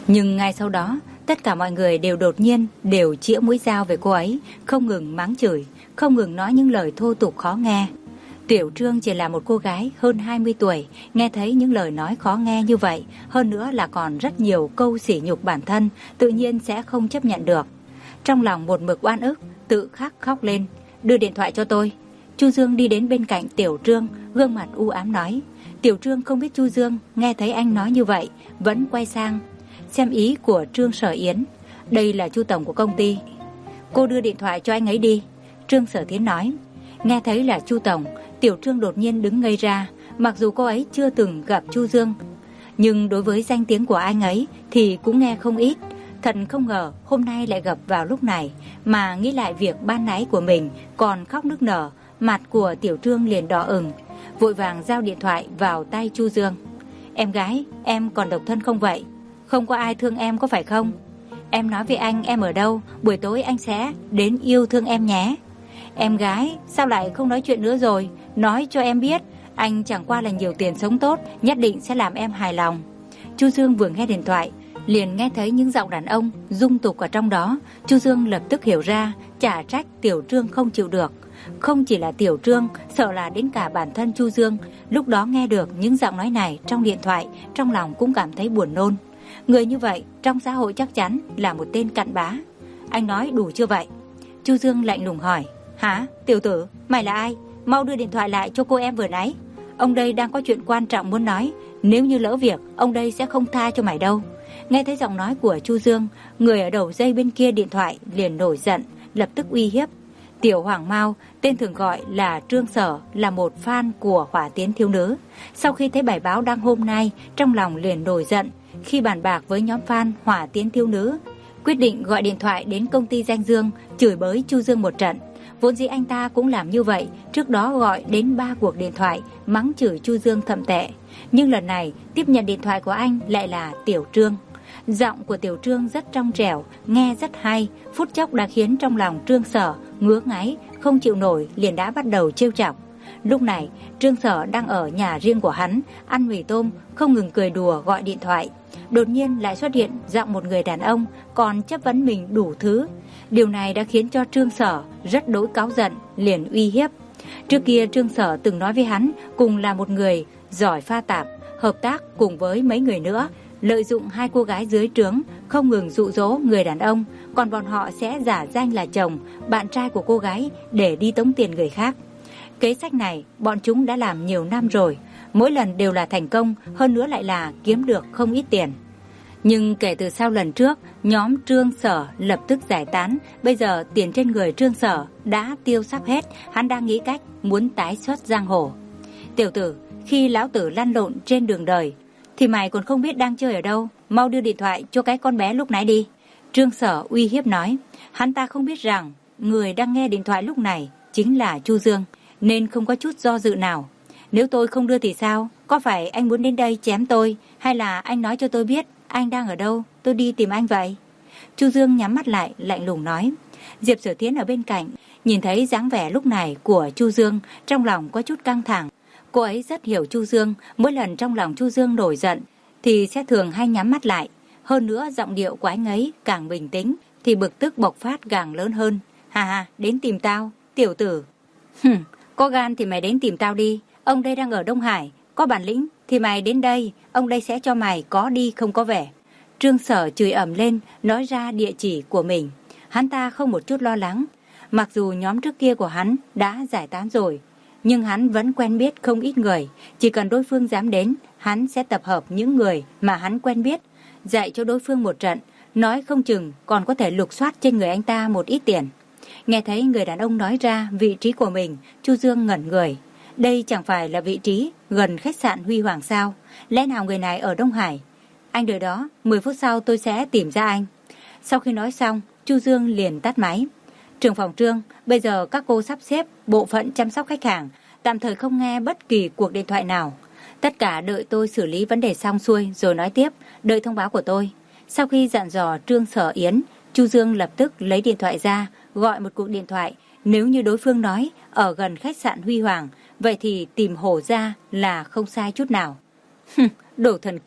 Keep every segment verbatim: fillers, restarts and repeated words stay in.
Nhưng ngay sau đó, tất cả mọi người đều đột nhiên đều chĩa mũi dao về cô ấy, không ngừng mắng chửi, không ngừng nói những lời thô tục khó nghe. Tiểu Trương chỉ là một cô gái hơn hai mươi tuổi, nghe thấy những lời nói khó nghe như vậy, hơn nữa là còn rất nhiều câu sỉ nhục bản thân, tự nhiên sẽ không chấp nhận được. Trong lòng một mực oan ức, tự khắc khóc lên. Đưa điện thoại cho tôi. Chu Dương đi đến bên cạnh Tiểu Trương, gương mặt u ám nói. Tiểu Trương không biết Chu Dương nghe thấy anh nói như vậy, vẫn quay sang xem ý của Trương Sở Yến. Đây là Chu tổng của công ty, cô đưa điện thoại cho anh ấy đi. Trương Sở Thiến nói. Nghe thấy là Chu tổng, Tiểu Trương đột nhiên đứng ngây ra. Mặc dù cô ấy chưa từng gặp Chu Dương, nhưng đối với danh tiếng của anh ấy thì cũng nghe không ít. Thật không ngờ hôm nay lại gặp vào lúc này. Mà nghĩ lại việc ban nãy của mình, còn khóc nức nở, mặt của Tiểu Trương liền đỏ ửng, vội vàng giao điện thoại vào tay Chu Dương. Em gái, em còn độc thân không vậy? Không có ai thương em có phải không? Em nói với anh em ở đâu, buổi tối anh sẽ đến yêu thương em nhé. Em gái, sao lại không nói chuyện nữa rồi? Nói cho em biết, anh chẳng qua là nhiều tiền sống tốt, nhất định sẽ làm em hài lòng. Chu Dương vừa nghe điện thoại, liền nghe thấy những giọng đàn ông dung tục ở trong đó. Chu Dương lập tức hiểu ra, chả trách Tiểu Trương không chịu được. Không chỉ là Tiểu Trương, sợ là đến cả bản thân Chu Dương, lúc đó nghe được những giọng nói này trong điện thoại, trong lòng cũng cảm thấy buồn nôn. Người như vậy trong xã hội chắc chắn là một tên cặn bã. Anh nói đủ chưa vậy? Chu Dương lạnh lùng hỏi. Hả? Tiểu tử, mày là ai? Mau đưa điện thoại lại cho cô em vừa nãy. Ông đây đang có chuyện quan trọng muốn nói, nếu như lỡ việc, ông đây sẽ không tha cho mày đâu. Nghe thấy giọng nói của Chu Dương, người ở đầu dây bên kia điện thoại liền nổi giận, lập tức uy hiếp. Tiểu Hoàng Mao, tên thường gọi là Trương Sở, là một fan của Hỏa Tiến Thiếu Nữ. Sau khi thấy bài báo đăng hôm nay, trong lòng liền nổi giận. Khi bàn bạc với nhóm fan Hỏa Tiến Thiếu Nữ, quyết định gọi điện thoại đến công ty Danh Dương, chửi bới Chu Dương một trận. Vốn dĩ anh ta cũng làm như vậy, trước đó gọi đến ba cuộc điện thoại, mắng chửi Chu Dương thậm tệ. Nhưng lần này, tiếp nhận điện thoại của anh lại là Tiểu Trương. Giọng của Tiểu Trương rất trong trẻo, nghe rất hay, phút chốc đã khiến trong lòng Trương Sở ngứa ngáy, không chịu nổi, liền đã bắt đầu trêu chọc. Lúc này, Trương Sở đang ở nhà riêng của hắn, ăn mì tôm, không ngừng cười đùa gọi điện thoại. Đột nhiên lại xuất hiện giọng một người đàn ông, còn chất vấn mình đủ thứ. Điều này đã khiến cho Trương Sở rất đỗi cáu giận, liền uy hiếp. Trước kia Trương Sở từng nói với hắn, cùng là một người giỏi pha tạp, hợp tác cùng với mấy người nữa, lợi dụng hai cô gái dưới trướng, không ngừng dụ dỗ người đàn ông, còn bọn họ sẽ giả danh là chồng, bạn trai của cô gái để đi tống tiền người khác. Kế sách này bọn chúng đã làm nhiều năm rồi, mỗi lần đều là thành công, hơn nữa lại là kiếm được không ít tiền. Nhưng kể từ sau lần trước, nhóm Trương Sở lập tức giải tán, bây giờ tiền trên người Trương Sở đã tiêu sắp hết, hắn đang nghĩ cách muốn tái xuất giang hồ. Tiểu tử, khi lão tử lăn lộn trên đường đời, thì mày còn không biết đang chơi ở đâu, mau đưa điện thoại cho cái con bé lúc nãy đi. Trương Sở uy hiếp nói, hắn ta không biết rằng người đang nghe điện thoại lúc này chính là Chu Dương, nên không có chút do dự nào. Nếu tôi không đưa thì sao? Có phải anh muốn đến đây chém tôi, hay là anh nói cho tôi biết anh đang ở đâu, tôi đi tìm anh vậy? Chu Dương nhắm mắt lại, lạnh lùng nói. Diệp Sở Thiến ở bên cạnh, nhìn thấy dáng vẻ lúc này của Chu Dương, trong lòng có chút căng thẳng. Cô ấy rất hiểu Chu Dương, mỗi lần trong lòng Chu Dương nổi giận thì sẽ thường hay nhắm mắt lại. Hơn nữa giọng điệu của anh ấy càng bình tĩnh thì bực tức bộc phát càng lớn hơn. Hà hà, đến tìm tao, tiểu tử. Hừm, có gan thì mày đến tìm tao đi, ông đây đang ở Đông Hải, có bản lĩnh thì mày đến đây, ông đây sẽ cho mày có đi không có vẻ. Trương Sở chửi ầm lên, nói ra địa chỉ của mình. Hắn ta không một chút lo lắng, mặc dù nhóm trước kia của hắn đã giải tán rồi, nhưng hắn vẫn quen biết không ít người. Chỉ cần đối phương dám đến, hắn sẽ tập hợp những người mà hắn quen biết, dạy cho đối phương một trận, nói không chừng còn có thể lục soát trên người anh ta một ít tiền. Nghe thấy người đàn ông nói ra vị trí của mình, Chu Dương ngẩn người. Đây chẳng phải là vị trí gần khách sạn Huy Hoàng sao? Lẽ nào người này ở Đông Hải? Anh đợi đó, mười phút sau tôi sẽ tìm ra anh. Sau khi nói xong, Chu Dương liền tắt máy. Trưởng phòng Trương, bây giờ các cô sắp xếp bộ phận chăm sóc khách hàng, tạm thời không nghe bất kỳ cuộc điện thoại nào. Tất cả đợi tôi xử lý vấn đề xong xuôi rồi nói tiếp, đợi thông báo của tôi. Sau khi dặn dò Trương Sở Yến, Chu Dương lập tức lấy điện thoại ra, gọi một cuộc điện thoại. Nếu như đối phương nói ở gần khách sạn Huy Hoàng, vậy thì tìm Hổ ra là không sai chút nào. Đổ thần kinh,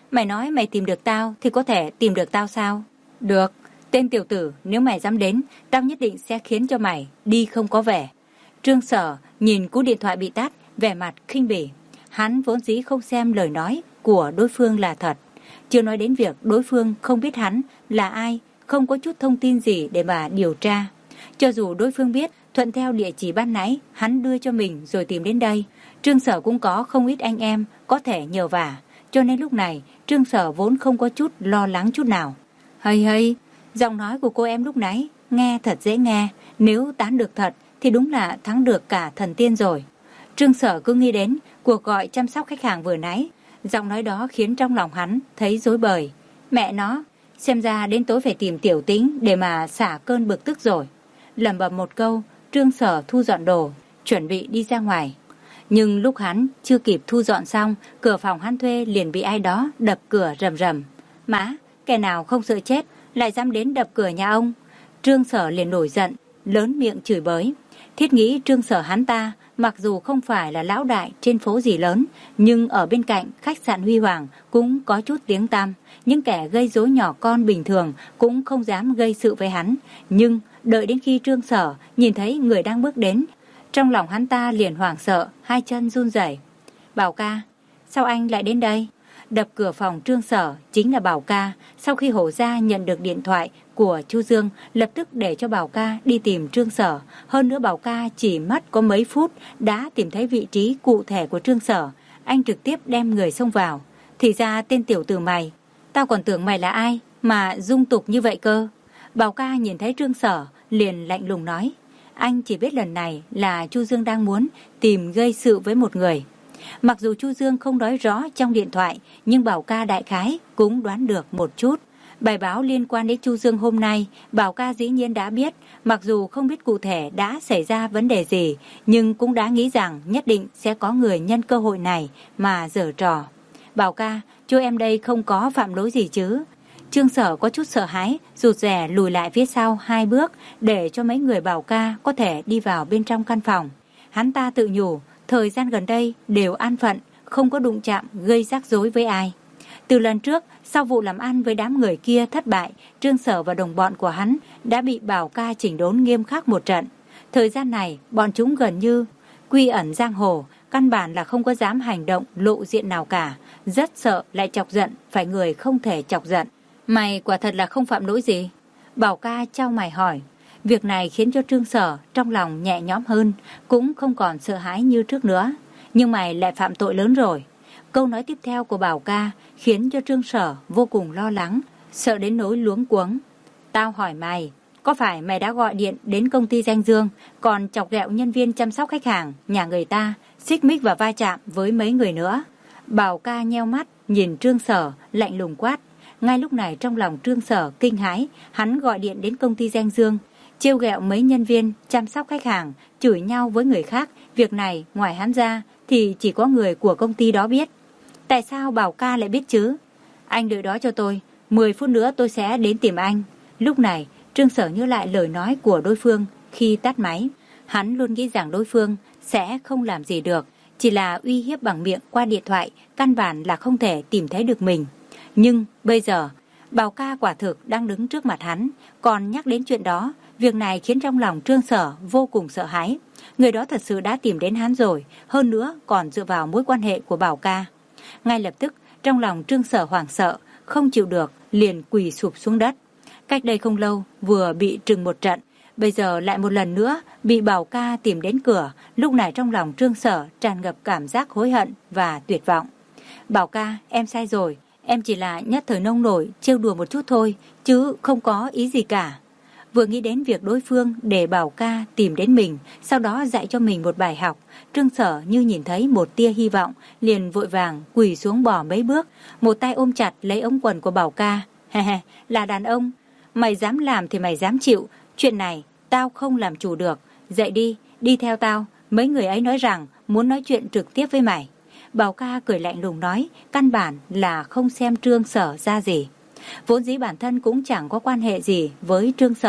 Mày nói mày tìm được tao thì có thể tìm được tao sao? Được, tên tiểu tử, nếu mày dám đến, tao nhất định sẽ khiến cho mày đi không có vẻ. Trương Sở nhìn cú điện thoại bị tắt, vẻ mặt khinh bỉ. Hắn vốn dĩ không xem lời nói của đối phương là thật. Chưa nói đến việc đối phương không biết hắn là ai, không có chút thông tin gì để mà điều tra. Cho dù đối phương biết, thuận theo địa chỉ ban nãy hắn đưa cho mình rồi tìm đến đây, Trương Sở cũng có không ít anh em có thể nhờ vả. Cho nên lúc này Trương Sở vốn không có chút lo lắng chút nào. Hây hây, giọng nói của cô em lúc nãy nghe thật dễ nghe. Nếu tán được thật thì đúng là thắng được cả thần tiên rồi. Trương Sở cứ nghĩ đến cuộc gọi chăm sóc khách hàng vừa nãy. Giọng nói đó khiến trong lòng hắn thấy rối bời. Mẹ nó, xem ra đến tối phải tìm Tiểu Tĩnh để mà xả cơn bực tức rồi. Lẩm bẩm một câu, Trương Sở thu dọn đồ, chuẩn bị đi ra ngoài. Nhưng lúc hắn chưa kịp thu dọn xong, cửa phòng hắn thuê liền bị ai đó đập cửa rầm rầm. Má, kẻ nào không sợ chết lại dám đến đập cửa nhà ông? Trương Sở liền nổi giận, lớn miệng chửi bới. Thiết nghĩ Trương Sở hắn ta mặc dù không phải là lão đại trên phố gì lớn, nhưng ở bên cạnh khách sạn Huy Hoàng cũng có chút tiếng tăm. Những kẻ gây rối nhỏ con bình thường cũng không dám gây sự với hắn. Nhưng đợi đến khi Trương Sở nhìn thấy người đang bước đến, trong lòng hắn ta liền hoảng sợ, hai chân run rẩy. Bảo ca, sao anh lại đến đây? Đập cửa phòng Trương Sở chính là Bảo ca. Sau khi Hổ Gia nhận được điện thoại của Chu Dương, lập tức để cho Bảo ca đi tìm Trương Sở. Hơn nữa Bảo ca chỉ mất có mấy phút đã tìm thấy vị trí cụ thể của Trương Sở. Anh trực tiếp đem người xông vào. Thì ra tên tiểu tử mày, tao còn tưởng mày là ai mà dung tục như vậy cơ. Bảo ca nhìn thấy Trương Sở liền lạnh lùng nói. Anh chỉ biết lần này là Chu Dương đang muốn tìm gây sự với một người. Mặc dù Chu Dương không nói rõ trong điện thoại, nhưng Bảo ca đại khái cũng đoán được một chút. Bài báo liên quan đến Chu Dương hôm nay, Bảo ca dĩ nhiên đã biết. Mặc dù không biết cụ thể đã xảy ra vấn đề gì, nhưng cũng đã nghĩ rằng nhất định sẽ có người nhân cơ hội này mà giở trò. Bảo ca, chú em đây không có phạm lỗi gì chứ? Trương Sở có chút sợ hãi, rụt rè lùi lại phía sau hai bước để cho mấy người Bảo ca có thể đi vào bên trong căn phòng. Hắn ta tự nhủ, thời gian gần đây đều an phận, không có đụng chạm gây rắc rối với ai. Từ lần trước, sau vụ làm ăn với đám người kia thất bại, Trương Sở và đồng bọn của hắn đã bị Bảo ca chỉnh đốn nghiêm khắc một trận. Thời gian này, bọn chúng gần như quy ẩn giang hồ, căn bản là không có dám hành động lộ diện nào cả, rất sợ lại chọc giận phải người không thể chọc giận. Mày quả thật là không phạm lỗi gì? Bảo ca chau mày hỏi. Việc này khiến cho Trương Sở trong lòng nhẹ nhõm hơn, cũng không còn sợ hãi như trước nữa. Nhưng mày lại phạm tội lớn rồi. Câu nói tiếp theo của Bảo ca khiến cho Trương Sở vô cùng lo lắng, sợ đến nỗi luống cuống. Tao hỏi mày, có phải mày đã gọi điện đến công ty Danh Dương, còn chọc ghẹo nhân viên chăm sóc khách hàng nhà người ta, xích mích và va chạm với mấy người nữa? Bảo ca nheo mắt nhìn Trương Sở lạnh lùng quát. Ngay lúc này trong lòng Trương Sở kinh hãi, hắn gọi điện đến công ty Danh Dương, trêu ghẹo mấy nhân viên chăm sóc khách hàng, chửi nhau với người khác. Việc này ngoài hắn ra thì chỉ có người của công ty đó biết. Tại sao Bảo ca lại biết chứ? Anh đợi đó cho tôi, mười phút nữa tôi sẽ đến tìm anh. Lúc này Trương Sở nhớ lại lời nói của đối phương khi tắt máy. Hắn luôn nghĩ rằng đối phương sẽ không làm gì được, chỉ là uy hiếp bằng miệng qua điện thoại, căn bản là không thể tìm thấy được mình. Nhưng bây giờ Bảo ca quả thực đang đứng trước mặt hắn, còn nhắc đến chuyện đó. Việc này khiến trong lòng Trương Sở vô cùng sợ hãi. Người đó thật sự đã tìm đến hắn rồi, hơn nữa còn dựa vào mối quan hệ của Bảo ca. Ngay lập tức trong lòng Trương Sở hoảng sợ, không chịu được liền quỳ sụp xuống đất. Cách đây không lâu vừa bị trừng một trận, bây giờ lại một lần nữa bị Bảo ca tìm đến cửa. Lúc này trong lòng Trương Sở tràn ngập cảm giác hối hận và tuyệt vọng. Bảo ca, em sai rồi, em chỉ là nhất thời nông nổi trêu đùa một chút thôi, chứ không có ý gì cả. Vừa nghĩ đến việc đối phương để Bảo ca tìm đến mình, sau đó dạy cho mình một bài học, Trương Sở như nhìn thấy một tia hy vọng, liền vội vàng quỳ xuống bỏ mấy bước, một tay ôm chặt lấy ống quần của Bảo ca. He he, là đàn ông, mày dám làm thì mày dám chịu, chuyện này tao không làm chủ được, dậy đi, đi theo tao, mấy người ấy nói rằng muốn nói chuyện trực tiếp với mày. Bảo ca cười lạnh lùng nói, căn bản là không xem Trương Sở ra gì. Vốn dĩ bản thân cũng chẳng có quan hệ gì với Trương Sở,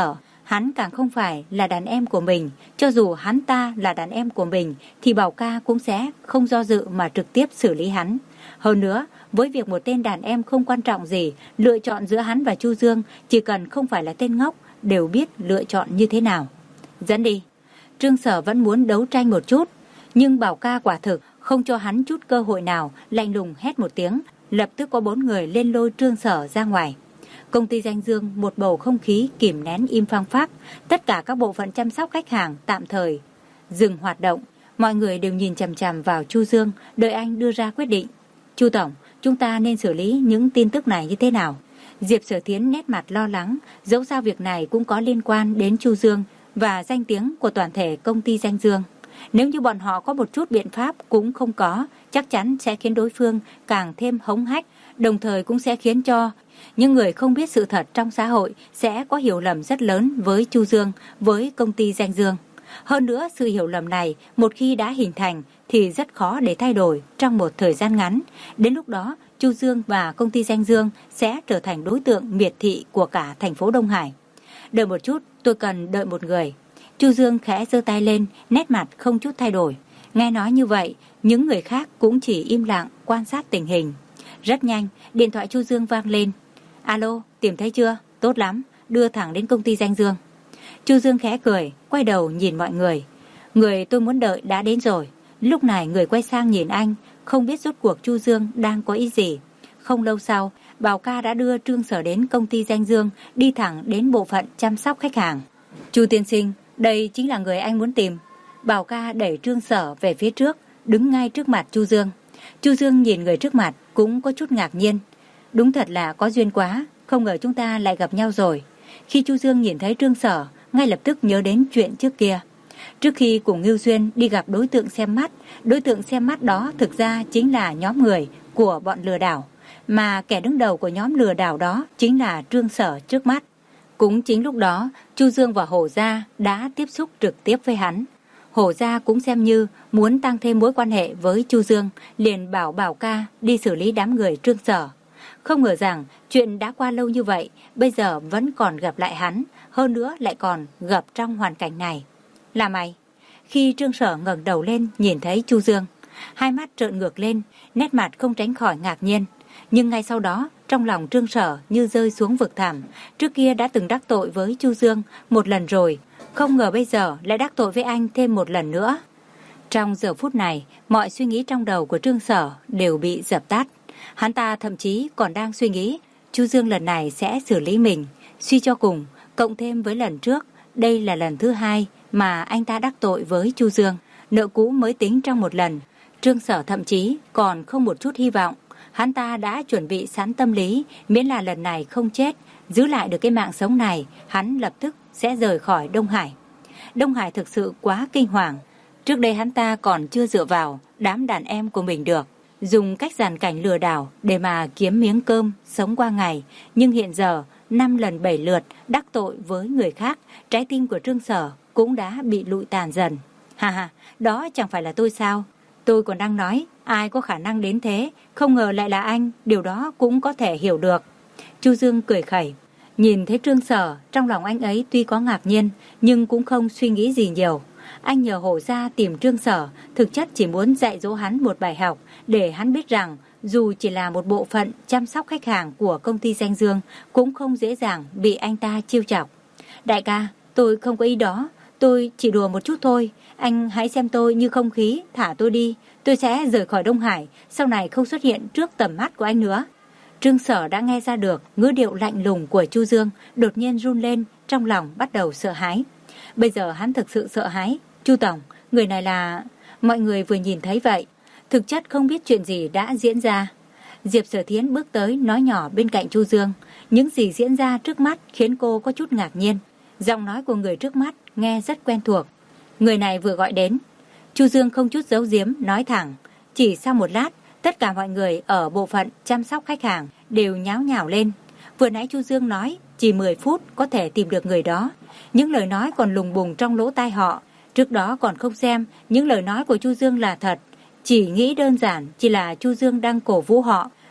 Hắn càng không phải là đàn em của mình. Cho dù hắn ta là đàn em của mình thì Bảo Ca cũng sẽ không do dự mà trực tiếp xử lý hắn. Hơn nữa, với việc một tên đàn em không quan trọng gì, lựa chọn giữa hắn và Chu Dương, chỉ cần không phải là tên ngốc, đều biết lựa chọn như thế nào. Dẫn đi. Trương Sở vẫn muốn đấu tranh một chút, nhưng Bảo Ca quả thực không cho hắn chút cơ hội nào, lạnh lùng hét một tiếng, lập tức có bốn người lên lôi Trương Sở ra ngoài. Công ty Danh Dương một bầu không khí kìm nén im phăng phắc, tất cả các bộ phận chăm sóc khách hàng tạm thời dừng hoạt động, mọi người đều nhìn chằm chằm vào Chu Dương, đợi anh đưa ra quyết định. Chu tổng, chúng ta nên xử lý những tin tức này như thế nào? Diệp Sở Thiến nét mặt lo lắng, dẫu sao việc này cũng có liên quan đến Chu Dương và danh tiếng của toàn thể công ty Danh Dương. Nếu như bọn họ có một chút biện pháp cũng không có, chắc chắn sẽ khiến đối phương càng thêm hống hách, đồng thời cũng sẽ khiến cho những người không biết sự thật trong xã hội sẽ có hiểu lầm rất lớn với Chu Dương, với công ty Danh Dương. Hơn nữa, sự hiểu lầm này một khi đã hình thành thì rất khó để thay đổi trong một thời gian ngắn. Đến lúc đó, Chu Dương và công ty Danh Dương sẽ trở thành đối tượng miệt thị của cả thành phố Đông Hải. Đợi một chút, tôi cần đợi một người. Chu Dương khẽ giơ tay lên, nét mặt không chút thay đổi. Nghe nói như vậy, những người khác cũng chỉ im lặng quan sát tình hình. Rất nhanh, điện thoại Chu Dương vang lên. Alo, tìm thấy chưa? Tốt lắm, đưa thẳng đến công ty Danh Dương. Chu Dương khẽ cười, quay đầu nhìn mọi người. Người tôi muốn đợi đã đến rồi. Lúc này người quay sang nhìn anh, không biết rốt cuộc Chu Dương đang có ý gì. Không lâu sau, Bảo Ca đã đưa Trương Sở đến công ty Danh Dương, đi thẳng đến bộ phận chăm sóc khách hàng. Chu tiên sinh, đây chính là người anh muốn tìm. Bảo Ca đẩy Trương Sở về phía trước, đứng ngay trước mặt Chu Dương. Chu Dương nhìn người trước mặt cũng có chút ngạc nhiên. Đúng thật là có duyên quá, không ngờ chúng ta lại gặp nhau rồi. Khi Chu Dương nhìn thấy Trương Sở, ngay lập tức nhớ đến chuyện trước kia. Trước khi cùng Ngưu Xuyên đi gặp đối tượng xem mắt, đối tượng xem mắt đó thực ra chính là nhóm người của bọn lừa đảo, mà kẻ đứng đầu của nhóm lừa đảo đó chính là Trương Sở trước mắt. Cũng chính lúc đó, Chu Dương và Hổ Gia đã tiếp xúc trực tiếp với hắn. Hổ Gia cũng xem như muốn tăng thêm mối quan hệ với Chu Dương, liền bảo Bảo Ca đi xử lý đám người Trương Sở. Không ngờ rằng chuyện đã qua lâu như vậy, bây giờ vẫn còn gặp lại hắn, hơn nữa lại còn gặp trong hoàn cảnh này. Là mày? Khi Trương Sở ngẩng đầu lên nhìn thấy Chu Dương, hai mắt trợn ngược lên, nét mặt không tránh khỏi ngạc nhiên. Nhưng ngay sau đó, trong lòng Trương Sở như rơi xuống vực thẳm. Trước kia đã từng đắc tội với Chu Dương một lần rồi, không ngờ bây giờ lại đắc tội với anh thêm một lần nữa. Trong giờ phút này, mọi suy nghĩ trong đầu của Trương Sở đều bị dập tắt. Hắn ta thậm chí còn đang suy nghĩ Chu Dương lần này sẽ xử lý mình. Suy cho cùng, cộng thêm với lần trước, đây là lần thứ hai mà anh ta đắc tội với Chu Dương. Nợ cũ mới tính trong một lần. Trương Sở thậm chí còn không một chút hy vọng. Hắn ta đã chuẩn bị sẵn tâm lý, miễn là lần này không chết, giữ lại được cái mạng sống này, hắn lập tức sẽ rời khỏi Đông Hải. Đông Hải thực sự quá kinh hoàng. Trước đây hắn ta còn chưa dựa vào đám đàn em của mình được, dùng cách giàn cảnh lừa đảo để mà kiếm miếng cơm, sống qua ngày. Nhưng hiện giờ, năm lần bảy lượt đắc tội với người khác, trái tim của Trương Sở cũng đã bị lụi tàn dần. Ha ha, đó chẳng phải là tôi sao? Tôi còn đang nói, ai có khả năng đến thế, không ngờ lại là anh, điều đó cũng có thể hiểu được. Chu Dương cười khẩy, nhìn thấy Trương Sở, trong lòng anh ấy tuy có ngạc nhiên, nhưng cũng không suy nghĩ gì nhiều. Anh nhờ Hổ Gia tìm Trương Sở, thực chất chỉ muốn dạy dỗ hắn một bài học, để hắn biết rằng, dù chỉ là một bộ phận chăm sóc khách hàng của công ty Danh Dương, cũng không dễ dàng bị anh ta chiêu chọc. Đại ca, tôi không có ý đó, tôi chỉ đùa một chút thôi. Anh hãy xem tôi như không khí, thả tôi đi. Tôi sẽ rời khỏi Đông Hải, sau này không xuất hiện trước tầm mắt của anh nữa. Trương Sở đã nghe ra được ngữ điệu lạnh lùng của Chu Dương, đột nhiên run lên, trong lòng bắt đầu sợ hãi. Bây giờ hắn thực sự sợ hãi. Chu tổng, người này là... Mọi người vừa nhìn thấy vậy, thực chất không biết chuyện gì đã diễn ra. Diệp Sở Thiến bước tới nói nhỏ bên cạnh Chu Dương. Những gì diễn ra trước mắt khiến cô có chút ngạc nhiên. Giọng nói của người trước mắt nghe rất quen thuộc. Người này vừa gọi đến. Chu Dương không chút giấu giếm nói thẳng. Chỉ sau một lát, tất cả mọi người ở bộ phận chăm sóc khách hàng đều nháo nhào lên. Vừa nãy Chu Dương nói chỉ mười phút có thể tìm được người đó. Những lời nói còn lùng bùng trong lỗ tai họ. Trước đó còn không xem những lời nói của Chu Dương là thật, chỉ nghĩ đơn giản chỉ là Chu Dương đang cổ vũ họ.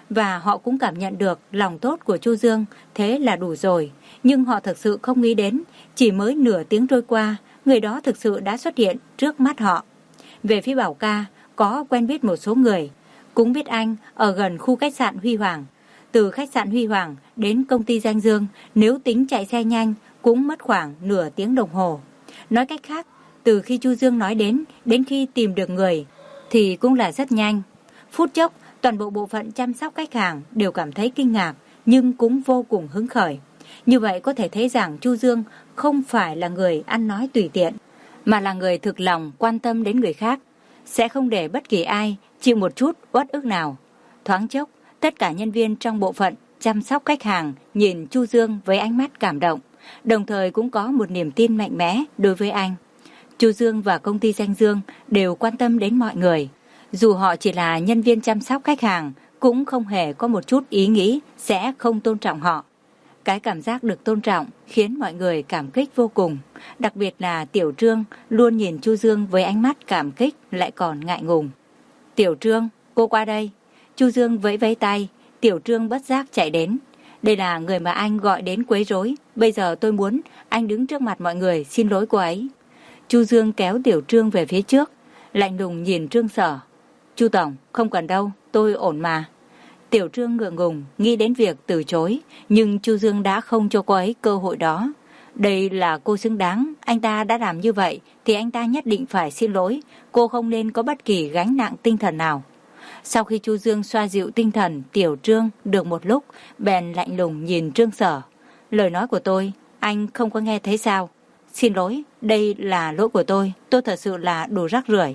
và họ cũng cảm nhận được lòng tốt của Chu Dương, thế là đủ rồi. Nhưng họ thực sự không nghĩ đến, chỉ mới nửa tiếng trôi qua, người đó thực sự đã xuất hiện trước mắt họ. Về phía Bảo Ca, có quen biết một số người, cũng biết anh ở gần khu khách sạn Huy Hoàng. Từ khách sạn Huy Hoàng đến công ty Danh Dương, nếu tính chạy xe nhanh, cũng mất khoảng nửa tiếng đồng hồ. Nói cách khác, từ khi Chu Dương nói đến, đến khi tìm được người, thì cũng là rất nhanh. Phút chốc, toàn bộ bộ phận chăm sóc khách hàng đều cảm thấy kinh ngạc, nhưng cũng vô cùng hứng khởi. Như vậy có thể thấy rằng Chu Dương không phải là người ăn nói tùy tiện, mà là người thực lòng quan tâm đến người khác, sẽ không để bất kỳ ai chịu một chút uất ức nào. Thoáng chốc, tất cả nhân viên trong bộ phận chăm sóc khách hàng nhìn Chu Dương với ánh mắt cảm động, đồng thời cũng có một niềm tin mạnh mẽ đối với anh. Chu Dương và công ty Danh Dương đều quan tâm đến mọi người. Dù họ chỉ là nhân viên chăm sóc khách hàng, cũng không hề có một chút ý nghĩ sẽ không tôn trọng họ. Cái cảm giác được tôn trọng khiến mọi người cảm kích vô cùng. Đặc biệt là Tiểu Trương luôn nhìn Chu Dương với ánh mắt cảm kích lại còn ngại ngùng. Tiểu Trương, cô qua đây. Chu Dương vẫy vẫy tay, Tiểu Trương bất giác chạy đến. Đây là người mà anh gọi đến quấy rối. Bây giờ tôi muốn anh đứng trước mặt mọi người xin lỗi cô ấy. Chu Dương kéo Tiểu Trương về phía trước, lạnh lùng nhìn Trương Sở. Chu Tổng, không cần đâu, tôi ổn mà. Tiểu Trương ngượng ngùng, nghĩ đến việc từ chối, nhưng Chu Dương đã không cho cô ấy cơ hội đó. Đây là cô xứng đáng, anh ta đã làm như vậy, thì anh ta nhất định phải xin lỗi, cô không nên có bất kỳ gánh nặng tinh thần nào. Sau khi Chu Dương xoa dịu tinh thần Tiểu Trương được một lúc, bèn lạnh lùng nhìn Trương Sở. Lời nói của tôi, anh không có nghe thấy sao? Xin lỗi, đây là lỗi của tôi, tôi thật sự là đồ rác rưởi.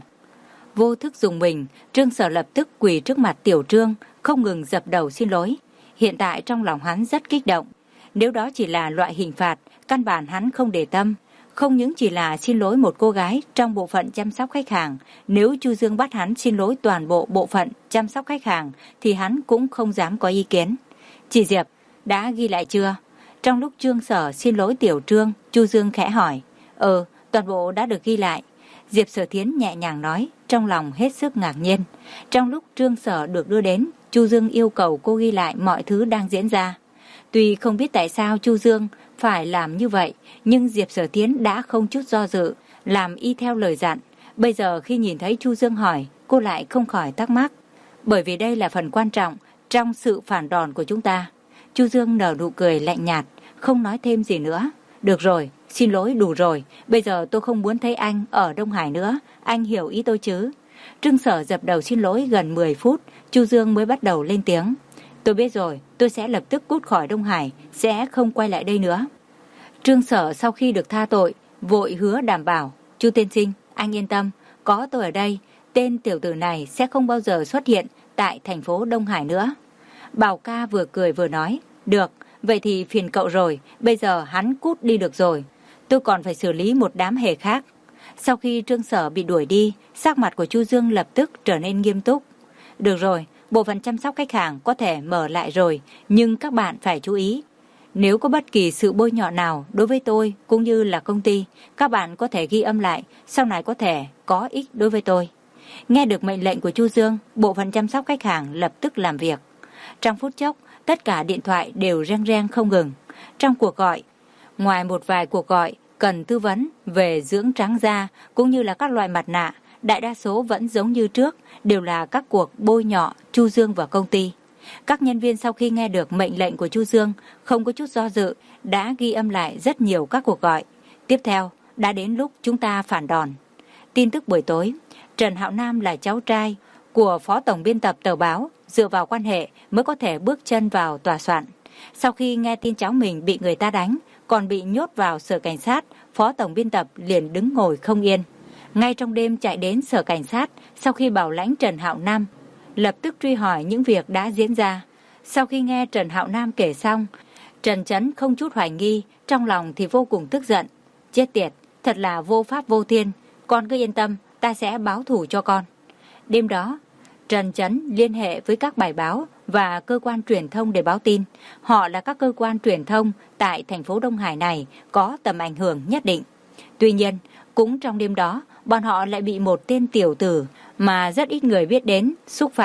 Vô thức dùng mình, Trương Sở lập tức quỳ trước mặt Tiểu Trương, không ngừng dập đầu xin lỗi. Hiện tại trong lòng hắn rất kích động. Nếu đó chỉ là loại hình phạt, căn bản hắn không để tâm. Không những chỉ là xin lỗi một cô gái trong bộ phận chăm sóc khách hàng, nếu Chu Dương bắt hắn xin lỗi toàn bộ bộ phận chăm sóc khách hàng, thì hắn cũng không dám có ý kiến. Chị Diệp, đã ghi lại chưa? Trong lúc Trương Sở xin lỗi Tiểu Trương, Chu Dương khẽ hỏi. Ờ, toàn bộ đã được ghi lại. Diệp Sở Thiến nhẹ nhàng nói, trong lòng hết sức ngạc nhiên. Trong lúc Trương Sở được đưa đến, Chu Dương yêu cầu cô ghi lại mọi thứ đang diễn ra. Tuy không biết tại sao Chu Dương phải làm như vậy, nhưng Diệp Sở Thiến đã không chút do dự, làm y theo lời dặn. Bây giờ khi nhìn thấy Chu Dương hỏi, cô lại không khỏi thắc mắc. Bởi vì đây là phần quan trọng trong sự phản đòn của chúng ta. Chu Dương nở nụ cười lạnh nhạt, không nói thêm gì nữa. Được rồi, xin lỗi đủ rồi, bây giờ tôi không muốn thấy anh ở Đông Hải nữa, anh hiểu ý tôi chứ? Trương Sở dập đầu xin lỗi gần mười phút, Chu Dương mới bắt đầu lên tiếng. Tôi biết rồi, tôi sẽ lập tức cút khỏi Đông Hải, sẽ không quay lại đây nữa. Trương Sở sau khi được tha tội, vội hứa đảm bảo. Chu tiên sinh, anh yên tâm, có tôi ở đây, tên tiểu tử này sẽ không bao giờ xuất hiện tại thành phố Đông Hải nữa. Bảo Ca vừa cười vừa nói, được, vậy thì phiền cậu rồi, bây giờ hắn cút đi được rồi. Tôi còn phải xử lý một đám hề khác. Sau khi Trương Sở bị đuổi đi, sắc mặt của Chu Dương lập tức trở nên nghiêm túc. Được rồi, bộ phận chăm sóc khách hàng có thể mở lại rồi, nhưng các bạn phải chú ý. Nếu có bất kỳ sự bôi nhọ nào đối với tôi cũng như là công ty, các bạn có thể ghi âm lại, sau này có thể có ích đối với tôi. Nghe được mệnh lệnh của Chu Dương, bộ phận chăm sóc khách hàng lập tức làm việc. Trong phút chốc, tất cả điện thoại đều reng reng không ngừng. Trong cuộc gọi, ngoài một vài cuộc gọi cần tư vấn về dưỡng trắng da cũng như là các loại mặt nạ, đại đa số vẫn giống như trước, đều là các cuộc bôi nhọ Chu Dương và công ty. Các nhân viên sau khi nghe được mệnh lệnh của Chu Dương, không có chút do dự, đã ghi âm lại rất nhiều các cuộc gọi. Tiếp theo, đã đến lúc chúng ta phản đòn. Tin tức buổi tối, Trần Hạo Nam là cháu trai của phó tổng biên tập tờ báo, dựa vào quan hệ mới có thể bước chân vào tòa soạn. Sau khi nghe tin cháu mình bị người ta đánh, còn bị nhốt vào sở cảnh sát, phó tổng biên tập liền đứng ngồi không yên. Ngay trong đêm chạy đến sở cảnh sát, sau khi bảo lãnh Trần Hạo Nam, lập tức truy hỏi những việc đã diễn ra. Sau khi nghe Trần Hạo Nam kể xong, Trần Chấn không chút hoài nghi, trong lòng thì vô cùng tức giận. Chết tiệt, thật là vô pháp vô thiên, con cứ yên tâm, ta sẽ báo thù cho con. Đêm đó, Trần Chấn liên hệ với các bài báo và cơ quan truyền thông để báo tin. Họ là các cơ quan truyền thông tại thành phố Đông Hải này có tầm ảnh hưởng nhất định. Tuy nhiên, cũng trong đêm đó, bọn họ lại bị một tên tiểu tử mà rất ít người biết đến xúc phạm.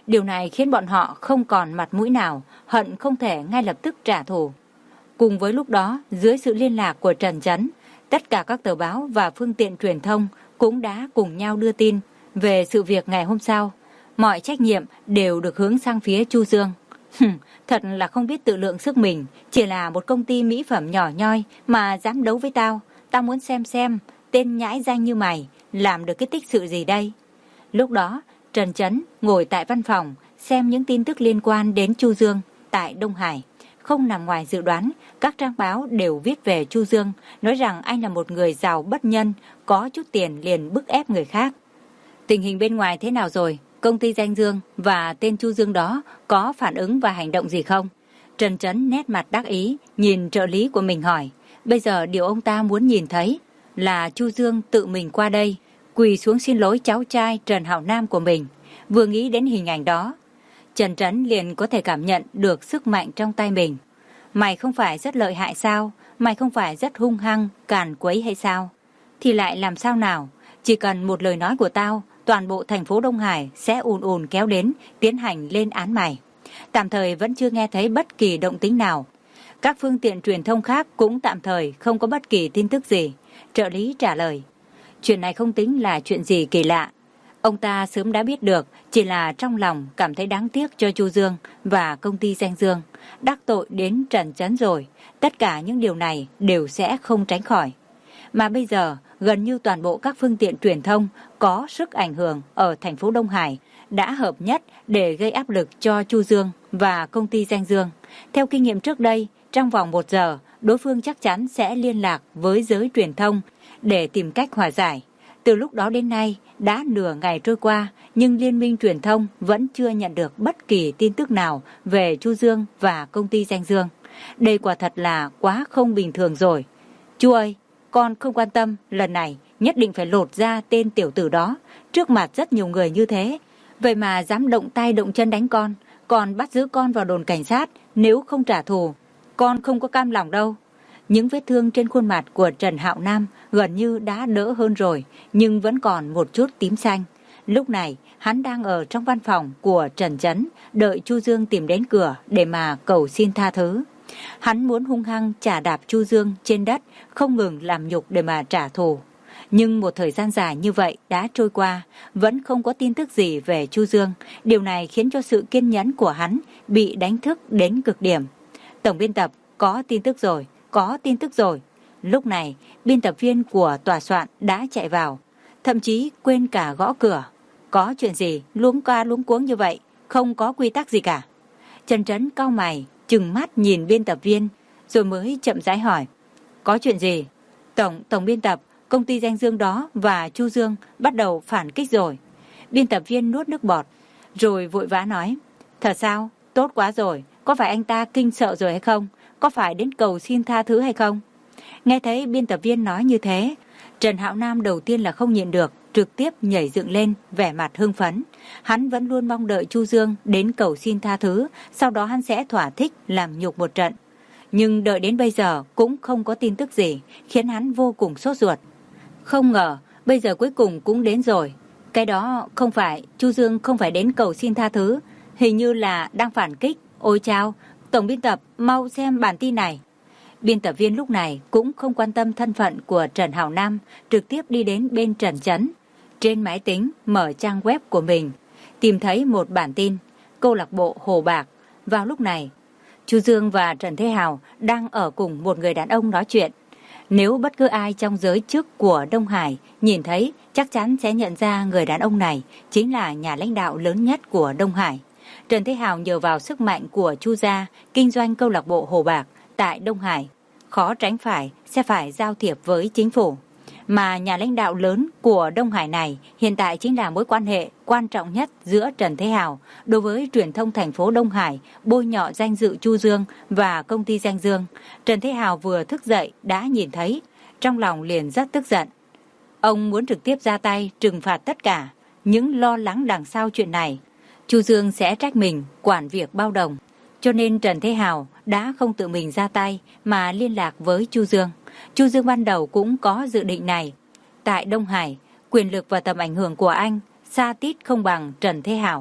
Điều này khiến bọn họ không còn mặt mũi nào, hận không thể ngay lập tức trả thù. Cùng với lúc đó, dưới sự liên lạc của Trần Chấn, tất cả các tờ báo và phương tiện truyền thông cũng đã cùng nhau đưa tin về sự việc ngày hôm sau. Mọi trách nhiệm đều được hướng sang phía Chu Dương. Thật là không biết tự lượng sức mình, chỉ là một công ty mỹ phẩm nhỏ nhoi mà dám đấu với tao. Tao muốn xem xem, tên nhãi danh như mày, làm được cái tích sự gì đây? Lúc đó, Trần Chấn ngồi tại văn phòng, xem những tin tức liên quan đến Chu Dương tại Đông Hải. Không nằm ngoài dự đoán, các trang báo đều viết về Chu Dương, nói rằng anh là một người giàu bất nhân, có chút tiền liền bức ép người khác. Tình hình bên ngoài thế nào rồi? Công ty Danh Dương và tên Chu Dương đó có phản ứng và hành động gì không? Trần Chấn nét mặt đắc ý, nhìn trợ lý của mình hỏi. Bây giờ điều ông ta muốn nhìn thấy là Chu Dương tự mình qua đây, quỳ xuống xin lỗi cháu trai Trần Hạo Nam của mình. Vừa nghĩ đến hình ảnh đó, Trần Chấn liền có thể cảm nhận được sức mạnh trong tay mình. Mày không phải rất lợi hại sao? Mày không phải rất hung hăng, càn quấy hay sao? Thì lại làm sao nào? Chỉ cần một lời nói của tao, toàn bộ thành phố Đông Hải sẽ ùn ùn kéo đến, tiến hành lên án mày. Tạm thời vẫn chưa nghe thấy bất kỳ động tĩnh nào. Các phương tiện truyền thông khác cũng tạm thời không có bất kỳ tin tức gì. Trợ lý trả lời. Chuyện này không tính là chuyện gì kỳ lạ. Ông ta sớm đã biết được, chỉ là trong lòng cảm thấy đáng tiếc cho Chu Dương và công ty Danh Dương. Đắc tội đến Trần Chấn rồi, tất cả những điều này đều sẽ không tránh khỏi. Mà bây giờ, gần như toàn bộ các phương tiện truyền thông có sức ảnh hưởng ở thành phố Đông Hải đã hợp nhất để gây áp lực cho Chu Dương và công ty Danh Dương. Theo kinh nghiệm trước đây, trong vòng một giờ, đối phương chắc chắn sẽ liên lạc với giới truyền thông để tìm cách hòa giải. Từ lúc đó đến nay, đã nửa ngày trôi qua, nhưng Liên minh truyền thông vẫn chưa nhận được bất kỳ tin tức nào về Chu Dương và công ty Danh Dương. Đây quả thật là quá không bình thường rồi. Chú ơi, con không quan tâm, lần này nhất định phải lột ra tên tiểu tử đó, trước mặt rất nhiều người như thế. Vậy mà dám động tay động chân đánh con, còn bắt giữ con vào đồn cảnh sát, nếu không trả thù, con không có cam lòng đâu. Những vết thương trên khuôn mặt của Trần Hạo Nam gần như đã đỡ hơn rồi, nhưng vẫn còn một chút tím xanh. Lúc này, hắn đang ở trong văn phòng của Trần Chấn, đợi Chu Dương tìm đến cửa để mà cầu xin tha thứ. Hắn muốn hung hăng chà đạp Chu Dương trên đất, không ngừng làm nhục để mà trả thù. Nhưng một thời gian dài như vậy đã trôi qua, vẫn không có tin tức gì về Chu Dương. Điều này khiến cho sự kiên nhẫn của hắn bị đánh thức đến cực điểm. Tổng biên tập, có tin tức rồi, có tin tức rồi. Lúc này, biên tập viên của tòa soạn đã chạy vào, thậm chí quên cả gõ cửa. Có chuyện gì luống qua luống cuống như vậy, không có quy tắc gì cả. Trần Chấn cau mày, trừng mắt nhìn biên tập viên, rồi mới chậm rãi hỏi. Có chuyện gì? Tổng, tổng biên tập, công ty Danh Dương đó và Chu Dương bắt đầu phản kích rồi. Biên tập viên nuốt nước bọt, rồi vội vã nói. Thật sao? Tốt quá rồi. Có phải anh ta kinh sợ rồi hay không? Có phải đến cầu xin tha thứ hay không? Nghe thấy biên tập viên nói như thế, Trần Hạo Nam đầu tiên là không nhịn được, trực tiếp nhảy dựng lên, vẻ mặt hưng phấn. Hắn vẫn luôn mong đợi Chu Dương đến cầu xin tha thứ, sau đó hắn sẽ thỏa thích làm nhục một trận. Nhưng đợi đến bây giờ cũng không có tin tức gì, khiến hắn vô cùng sốt ruột. Không ngờ, bây giờ cuối cùng cũng đến rồi. Cái đó không phải, Chu Dương không phải đến cầu xin tha thứ, hình như là đang phản kích. Ôi chao, tổng biên tập, mau xem bản tin này. Biên tập viên lúc này cũng không quan tâm thân phận của Trần Hạo Nam, trực tiếp đi đến bên Trần Chấn. Trên máy tính, mở trang web của mình, tìm thấy một bản tin, câu lạc bộ Hồ Bạc. Vào lúc này, Chu Dương và Trần Thế Hào đang ở cùng một người đàn ông nói chuyện. Nếu bất cứ ai trong giới chức của Đông Hải nhìn thấy, chắc chắn sẽ nhận ra người đàn ông này chính là nhà lãnh đạo lớn nhất của Đông Hải. Trần Thế Hào nhờ vào sức mạnh của Chu gia kinh doanh câu lạc bộ Hồ Bạc tại Đông Hải, khó tránh phải sẽ phải giao thiệp với chính phủ. Mà nhà lãnh đạo lớn của Đông Hải này hiện tại chính là mối quan hệ quan trọng nhất giữa Trần Thế Hào đối với truyền thông thành phố Đông Hải bôi nhọ danh dự Chu Dương và công ty Danh Dương. Trần Thế Hào vừa thức dậy đã nhìn thấy, trong lòng liền rất tức giận. Ông muốn trực tiếp ra tay trừng phạt tất cả những lo lắng đằng sau chuyện này. Chu Dương sẽ trách mình quản việc bao đồng. Cho nên Trần Thế Hào đã không tự mình ra tay mà liên lạc với Chu Dương. Chu Dương ban đầu cũng có dự định này. Tại Đông Hải, quyền lực và tầm ảnh hưởng của anh xa tít không bằng Trần Thế Hào.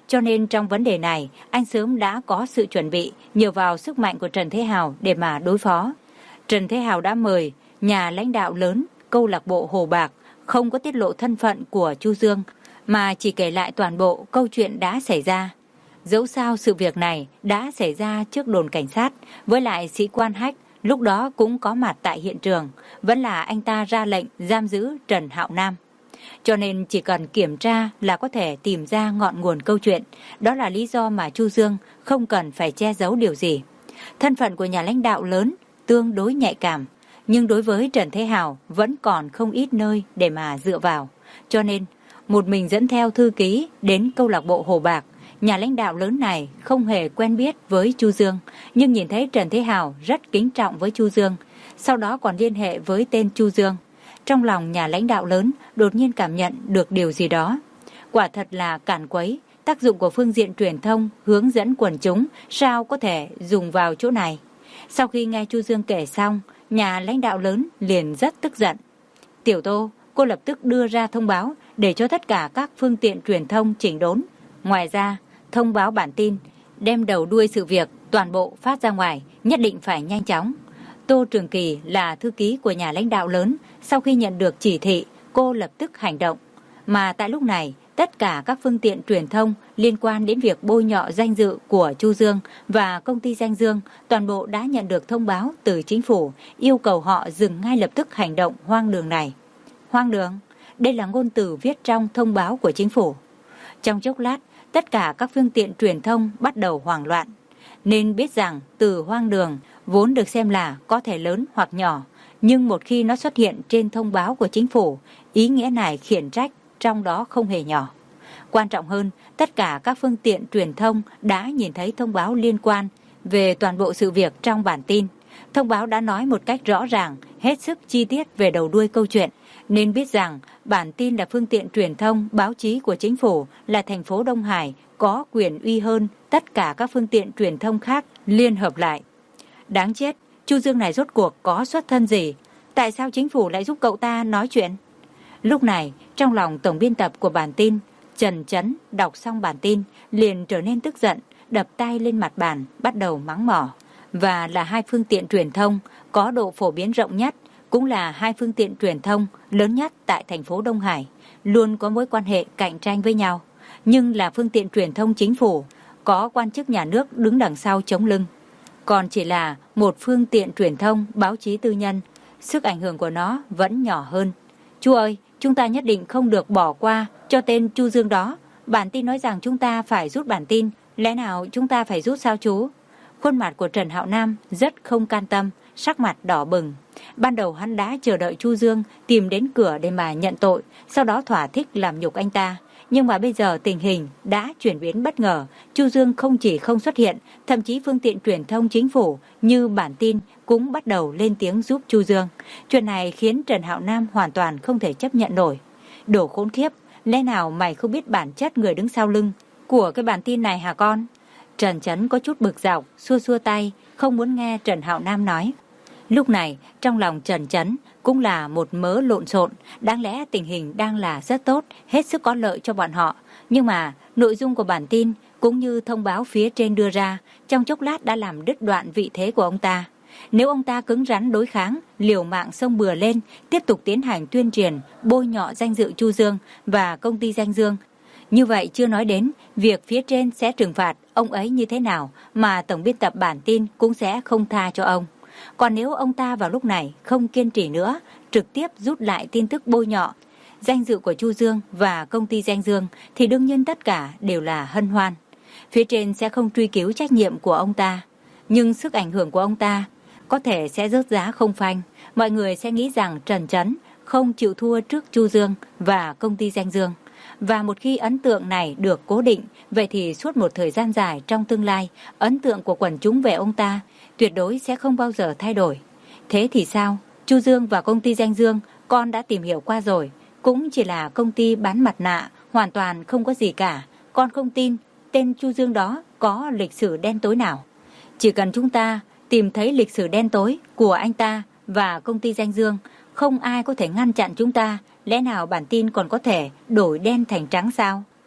Cho nên trong vấn đề này, anh sớm đã có sự chuẩn bị nhờ vào sức mạnh của Trần Thế Hào để mà đối phó. Trần Thế Hào đã mời nhà lãnh đạo lớn câu lạc bộ Hồ Bạc, không có tiết lộ thân phận của Chu Dương, mà chỉ kể lại toàn bộ câu chuyện đã xảy ra. Dẫu sao sự việc này đã xảy ra trước đồn cảnh sát, với lại sĩ quan Hách lúc đó cũng có mặt tại hiện trường, vẫn là anh ta ra lệnh giam giữ Trần Hạo Nam. Cho nên chỉ cần kiểm tra là có thể tìm ra ngọn nguồn câu chuyện. Đó là lý do mà Chu Dương không cần phải che giấu điều gì. Thân phận của nhà lãnh đạo lớn tương đối nhạy cảm, nhưng đối với Trần Thế Hào vẫn còn không ít nơi để mà dựa vào. Cho nên, một mình dẫn theo thư ký đến câu lạc bộ Hồ Bạc. Nhà lãnh đạo lớn này không hề quen biết với Chu Dương, nhưng nhìn thấy Trần Thế Hào rất kính trọng với Chu Dương, sau đó còn liên hệ với tên Chu Dương. Trong lòng nhà lãnh đạo lớn đột nhiên cảm nhận được điều gì đó. Quả thật là cản quấy, tác dụng của phương diện truyền thông hướng dẫn quần chúng sao có thể dùng vào chỗ này. Sau khi nghe Chu Dương kể xong, nhà lãnh đạo lớn liền rất tức giận. Tiểu Tô, cô lập tức đưa ra thông báo để cho tất cả các phương tiện truyền thông chỉnh đốn. Ngoài ra, thông báo bản tin, đem đầu đuôi sự việc toàn bộ phát ra ngoài, nhất định phải nhanh chóng. Tô Trường Kỳ là thư ký của nhà lãnh đạo lớn, sau khi nhận được chỉ thị, cô lập tức hành động. Mà tại lúc này, tất cả các phương tiện truyền thông liên quan đến việc bôi nhọ danh dự của Chu Dương và công ty Danh Dương, toàn bộ đã nhận được thông báo từ chính phủ, yêu cầu họ dừng ngay lập tức hành động hoang đường này. Hoang đường? Đây là ngôn từ viết trong thông báo của chính phủ. Trong chốc lát, tất cả các phương tiện truyền thông bắt đầu hoảng loạn. Nên biết rằng từ hoang đường vốn được xem là có thể lớn hoặc nhỏ, nhưng một khi nó xuất hiện trên thông báo của chính phủ, ý nghĩa này khiển trách trong đó không hề nhỏ. Quan trọng hơn, tất cả các phương tiện truyền thông đã nhìn thấy thông báo liên quan về toàn bộ sự việc trong bản tin. Thông báo đã nói một cách rõ ràng, hết sức chi tiết về đầu đuôi câu chuyện, nên biết rằng bản tin là phương tiện truyền thông báo chí của chính phủ, là thành phố Đông Hải có quyền uy hơn tất cả các phương tiện truyền thông khác liên hợp lại. Đáng chết, Chu Dương này rốt cuộc có xuất thân gì? Tại sao chính phủ lại giúp cậu ta nói chuyện? Lúc này, trong lòng tổng biên tập của bản tin, Trần Chấn đọc xong bản tin, liền trở nên tức giận, đập tay lên mặt bàn, bắt đầu mắng mỏ. Và là hai phương tiện truyền thông có độ phổ biến rộng nhất, cũng là hai phương tiện truyền thông lớn nhất tại thành phố Đông Hải, luôn có mối quan hệ cạnh tranh với nhau, nhưng là phương tiện truyền thông chính phủ, có quan chức nhà nước đứng đằng sau chống lưng. Còn chỉ là một phương tiện truyền thông báo chí tư nhân, sức ảnh hưởng của nó vẫn nhỏ hơn. Chú ơi, chúng ta nhất định không được bỏ qua cho tên Chu Dương đó. Bản tin nói rằng chúng ta phải rút bản tin, lẽ nào chúng ta phải rút sao chú? Khuôn mặt của Trần Hạo Nam rất không can tâm, sắc mặt đỏ bừng. Ban đầu hắn đã chờ đợi Chu Dương tìm đến cửa để mà nhận tội, sau đó thỏa thích làm nhục anh ta. Nhưng mà bây giờ tình hình đã chuyển biến bất ngờ, Chu Dương không chỉ không xuất hiện, thậm chí phương tiện truyền thông chính phủ như bản tin cũng bắt đầu lên tiếng giúp Chu Dương. Chuyện này khiến Trần Hạo Nam hoàn toàn không thể chấp nhận nổi. Đồ khốn kiếp, lẽ nào mày không biết bản chất người đứng sau lưng của cái bản tin này hả con? Trần Chấn có chút bực dọc, xua xua tay, không muốn nghe Trần Hạo Nam nói. Lúc này, trong lòng Trần Chấn cũng là một mớ lộn xộn, đáng lẽ tình hình đang là rất tốt, hết sức có lợi cho bọn họ. Nhưng mà, nội dung của bản tin cũng như thông báo phía trên đưa ra, trong chốc lát đã làm đứt đoạn vị thế của ông ta. Nếu ông ta cứng rắn đối kháng, liều mạng xông bừa lên, tiếp tục tiến hành tuyên truyền, bôi nhọ danh dự Chu Dương và công ty Danh Dương, như vậy chưa nói đến việc phía trên sẽ trừng phạt ông ấy như thế nào, mà tổng biên tập bản tin cũng sẽ không tha cho ông. Còn nếu ông ta vào lúc này không kiên trì nữa, trực tiếp rút lại tin tức bôi nhọ danh dự của Chu Dương và công ty Danh Dương, thì đương nhiên tất cả đều là hân hoan. Phía trên sẽ không truy cứu trách nhiệm của ông ta, nhưng sức ảnh hưởng của ông ta có thể sẽ rớt giá không phanh. Mọi người sẽ nghĩ rằng Trần Chấn không chịu thua trước Chu Dương và công ty Danh Dương. Và một khi ấn tượng này được cố định, vậy thì suốt một thời gian dài trong tương lai, ấn tượng của quần chúng về ông ta tuyệt đối sẽ không bao giờ thay đổi. Thế thì sao? Chu Dương và công ty Danh Dương con đã tìm hiểu qua rồi, cũng chỉ là công ty bán mặt nạ, hoàn toàn không có gì cả. Con không tin tên Chu Dương đó có lịch sử đen tối nào. Chỉ cần chúng ta tìm thấy lịch sử đen tối của anh ta và công ty Danh Dương, không ai có thể ngăn chặn chúng ta. Lẽ nào bản tin còn có thể đổi đen thành trắng sao?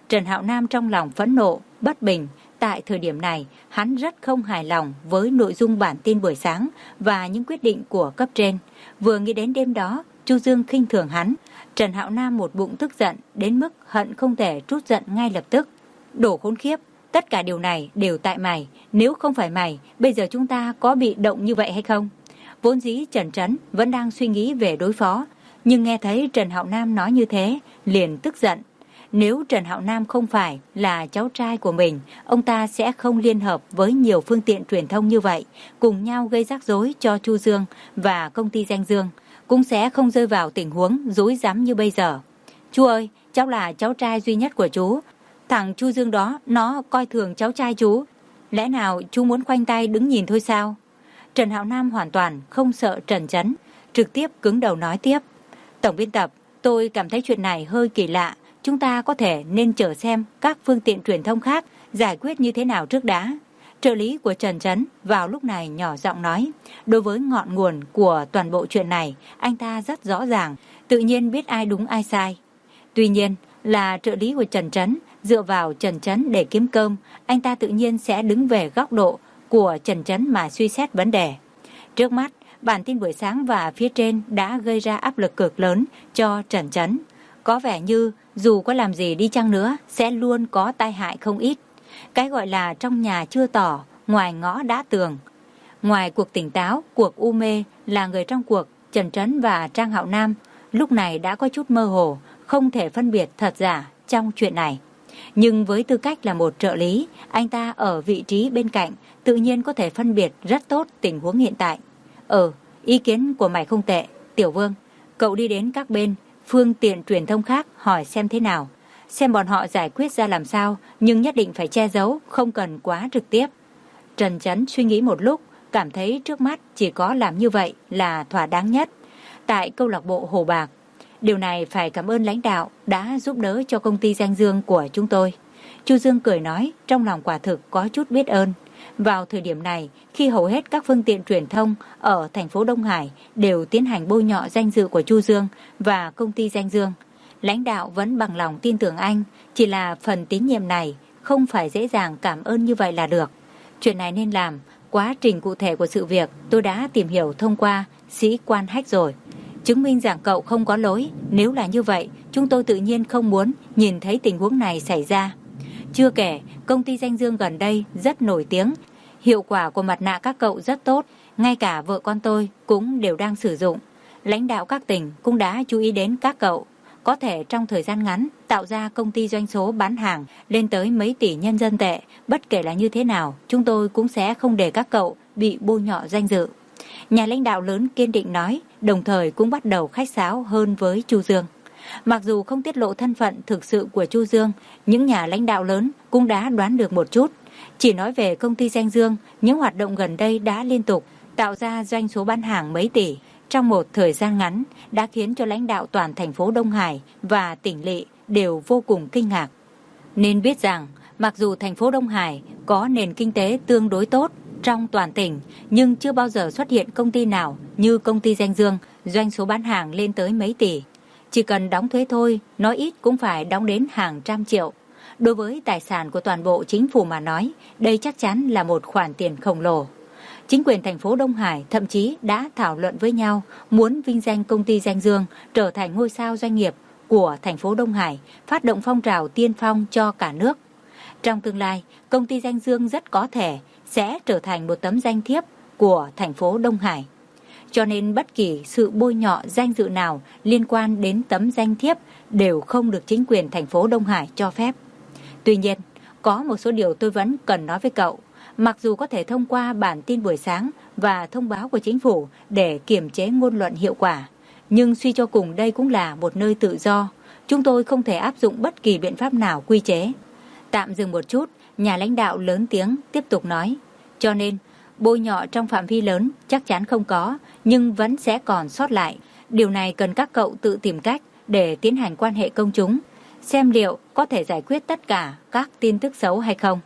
Trần Hạo Nam trong lòng phẫn nộ, bất bình. Tại thời điểm này, hắn rất không hài lòng với nội dung bản tin buổi sáng và những quyết định của cấp trên. Vừa nghĩ đến đêm đó, Chu Dương khinh thường hắn, Trần Hạo Nam một bụng tức giận đến mức hận không thể trút giận ngay lập tức. Đồ khốn khiếp, tất cả điều này đều tại mày, nếu không phải mày, bây giờ chúng ta có bị động như vậy hay không? Vốn dĩ Trần Trấn vẫn đang suy nghĩ về đối phó, nhưng nghe thấy Trần Hạo Nam nói như thế, liền tức giận. Nếu Trần Hạo Nam không phải là cháu trai của mình, ông ta sẽ không liên hợp với nhiều phương tiện truyền thông như vậy, cùng nhau gây rắc rối cho Chu Dương và công ty Danh Dương, cũng sẽ không rơi vào tình huống rối rắm như bây giờ. Chú ơi, cháu là cháu trai duy nhất của chú. Thằng Chu Dương đó, nó coi thường cháu trai chú. Lẽ nào chú muốn khoanh tay đứng nhìn thôi sao? Trần Hạo Nam hoàn toàn không sợ Trần Trấn, trực tiếp cứng đầu nói tiếp. Tổng biên tập, tôi cảm thấy chuyện này hơi kỳ lạ. Chúng ta có thể nên chờ xem các phương tiện truyền thông khác giải quyết như thế nào trước đã. Trợ lý của Trần Trấn vào lúc này nhỏ giọng nói. Đối với ngọn nguồn của toàn bộ chuyện này, anh ta rất rõ ràng, tự nhiên biết ai đúng ai sai. Tuy nhiên là trợ lý của Trần Trấn, dựa vào Trần Trấn để kiếm cơm, anh ta tự nhiên sẽ đứng về góc độ của Trần Trấn mà suy xét vấn đề. Trước mắt, bản tin buổi sáng và phía trên đã gây ra áp lực cực lớn cho Trần Trấn. Có vẻ như dù có làm gì đi chăng nữa sẽ luôn có tai hại không ít. Cái gọi là trong nhà chưa tỏ, ngoài ngõ đã tường. Ngoài cuộc tỉnh táo, cuộc u mê là người trong cuộc, Trần Trấn và Trang Hạo Nam lúc này đã có chút mơ hồ, không thể phân biệt thật giả trong chuyện này. Nhưng với tư cách là một trợ lý, anh ta ở vị trí bên cạnh, tự nhiên có thể phân biệt rất tốt tình huống hiện tại. Ờ, ý kiến của mày không tệ, Tiểu Vương. Cậu đi đến các bên phương tiện truyền thông khác hỏi xem thế nào, xem bọn họ giải quyết ra làm sao, nhưng nhất định phải che giấu, không cần quá trực tiếp. Trần Trấn suy nghĩ một lúc, cảm thấy trước mắt chỉ có làm như vậy là thỏa đáng nhất. Tại câu lạc bộ Hồ Bạc, điều này phải cảm ơn lãnh đạo đã giúp đỡ cho công ty Danh Dương của chúng tôi. Chu Dương cười nói, trong lòng quả thực có chút biết ơn. Vào thời điểm này, khi hầu hết các phương tiện truyền thông ở thành phố Đông Hải đều tiến hành bôi nhọ danh dự của Chu Dương và công ty Danh Dương, lãnh đạo vẫn bằng lòng tin tưởng anh, chỉ là phần tín nhiệm này không phải dễ dàng cảm ơn như vậy là được. Chuyện này nên làm, quá trình cụ thể của sự việc tôi đã tìm hiểu thông qua sĩ quan Hách rồi. Chứng minh rằng cậu không có lỗi, nếu là như vậy, chúng tôi tự nhiên không muốn nhìn thấy tình huống này xảy ra. Chưa kể, công ty Danh Dương gần đây rất nổi tiếng, hiệu quả của mặt nạ các cậu rất tốt, ngay cả vợ con tôi cũng đều đang sử dụng. Lãnh đạo các tỉnh cũng đã chú ý đến các cậu, có thể trong thời gian ngắn tạo ra công ty doanh số bán hàng lên tới mấy tỷ nhân dân tệ. Bất kể là như thế nào, chúng tôi cũng sẽ không để các cậu bị bôi nhọ danh dự. Nhà lãnh đạo lớn kiên định nói, đồng thời cũng bắt đầu khách sáo hơn với Chu Dương. Mặc dù không tiết lộ thân phận thực sự của Chu Dương, những nhà lãnh đạo lớn cũng đã đoán được một chút. Chỉ nói về công ty Danh Dương, những hoạt động gần đây đã liên tục tạo ra doanh số bán hàng mấy tỷ trong một thời gian ngắn, đã khiến cho lãnh đạo toàn thành phố Đông Hải và tỉnh lỵ đều vô cùng kinh ngạc. Nên biết rằng, mặc dù thành phố Đông Hải có nền kinh tế tương đối tốt trong toàn tỉnh, nhưng chưa bao giờ xuất hiện công ty nào như công ty Danh Dương, doanh số bán hàng lên tới mấy tỷ. Chỉ cần đóng thuế thôi, nói ít cũng phải đóng đến hàng trăm triệu. Đối với tài sản của toàn bộ chính phủ mà nói, đây chắc chắn là một khoản tiền khổng lồ. Chính quyền thành phố Đông Hải thậm chí đã thảo luận với nhau muốn vinh danh công ty Danh Dương trở thành ngôi sao doanh nghiệp của thành phố Đông Hải, phát động phong trào tiên phong cho cả nước. Trong tương lai, công ty Danh Dương rất có thể sẽ trở thành một tấm danh thiếp của thành phố Đông Hải. Cho nên bất kỳ sự bôi nhọ danh dự nào liên quan đến tấm danh thiếp đều không được chính quyền thành phố Đông Hải cho phép. Tuy nhiên, có một số điều tôi vẫn cần nói với cậu. Mặc dù có thể thông qua bản tin buổi sáng và thông báo của chính phủ để kiềm chế ngôn luận hiệu quả, nhưng suy cho cùng đây cũng là một nơi tự do. Chúng tôi không thể áp dụng bất kỳ biện pháp nào quy chế. Tạm dừng một chút, nhà lãnh đạo lớn tiếng tiếp tục nói. Cho nên, bôi nhọ trong phạm vi lớn chắc chắn không có, nhưng vẫn sẽ còn sót lại. Điều này cần các cậu tự tìm cách để tiến hành quan hệ công chúng, xem liệu có thể giải quyết tất cả các tin tức xấu hay không.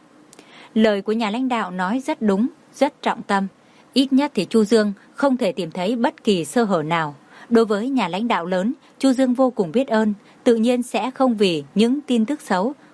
Lời của nhà lãnh đạo nói rất đúng, rất trọng tâm. Ít nhất thì Chu Dương không thể tìm thấy bất kỳ sơ hở nào. Đối với nhà lãnh đạo lớn, Chu Dương vô cùng biết ơn, tự nhiên sẽ không vì những tin tức xấu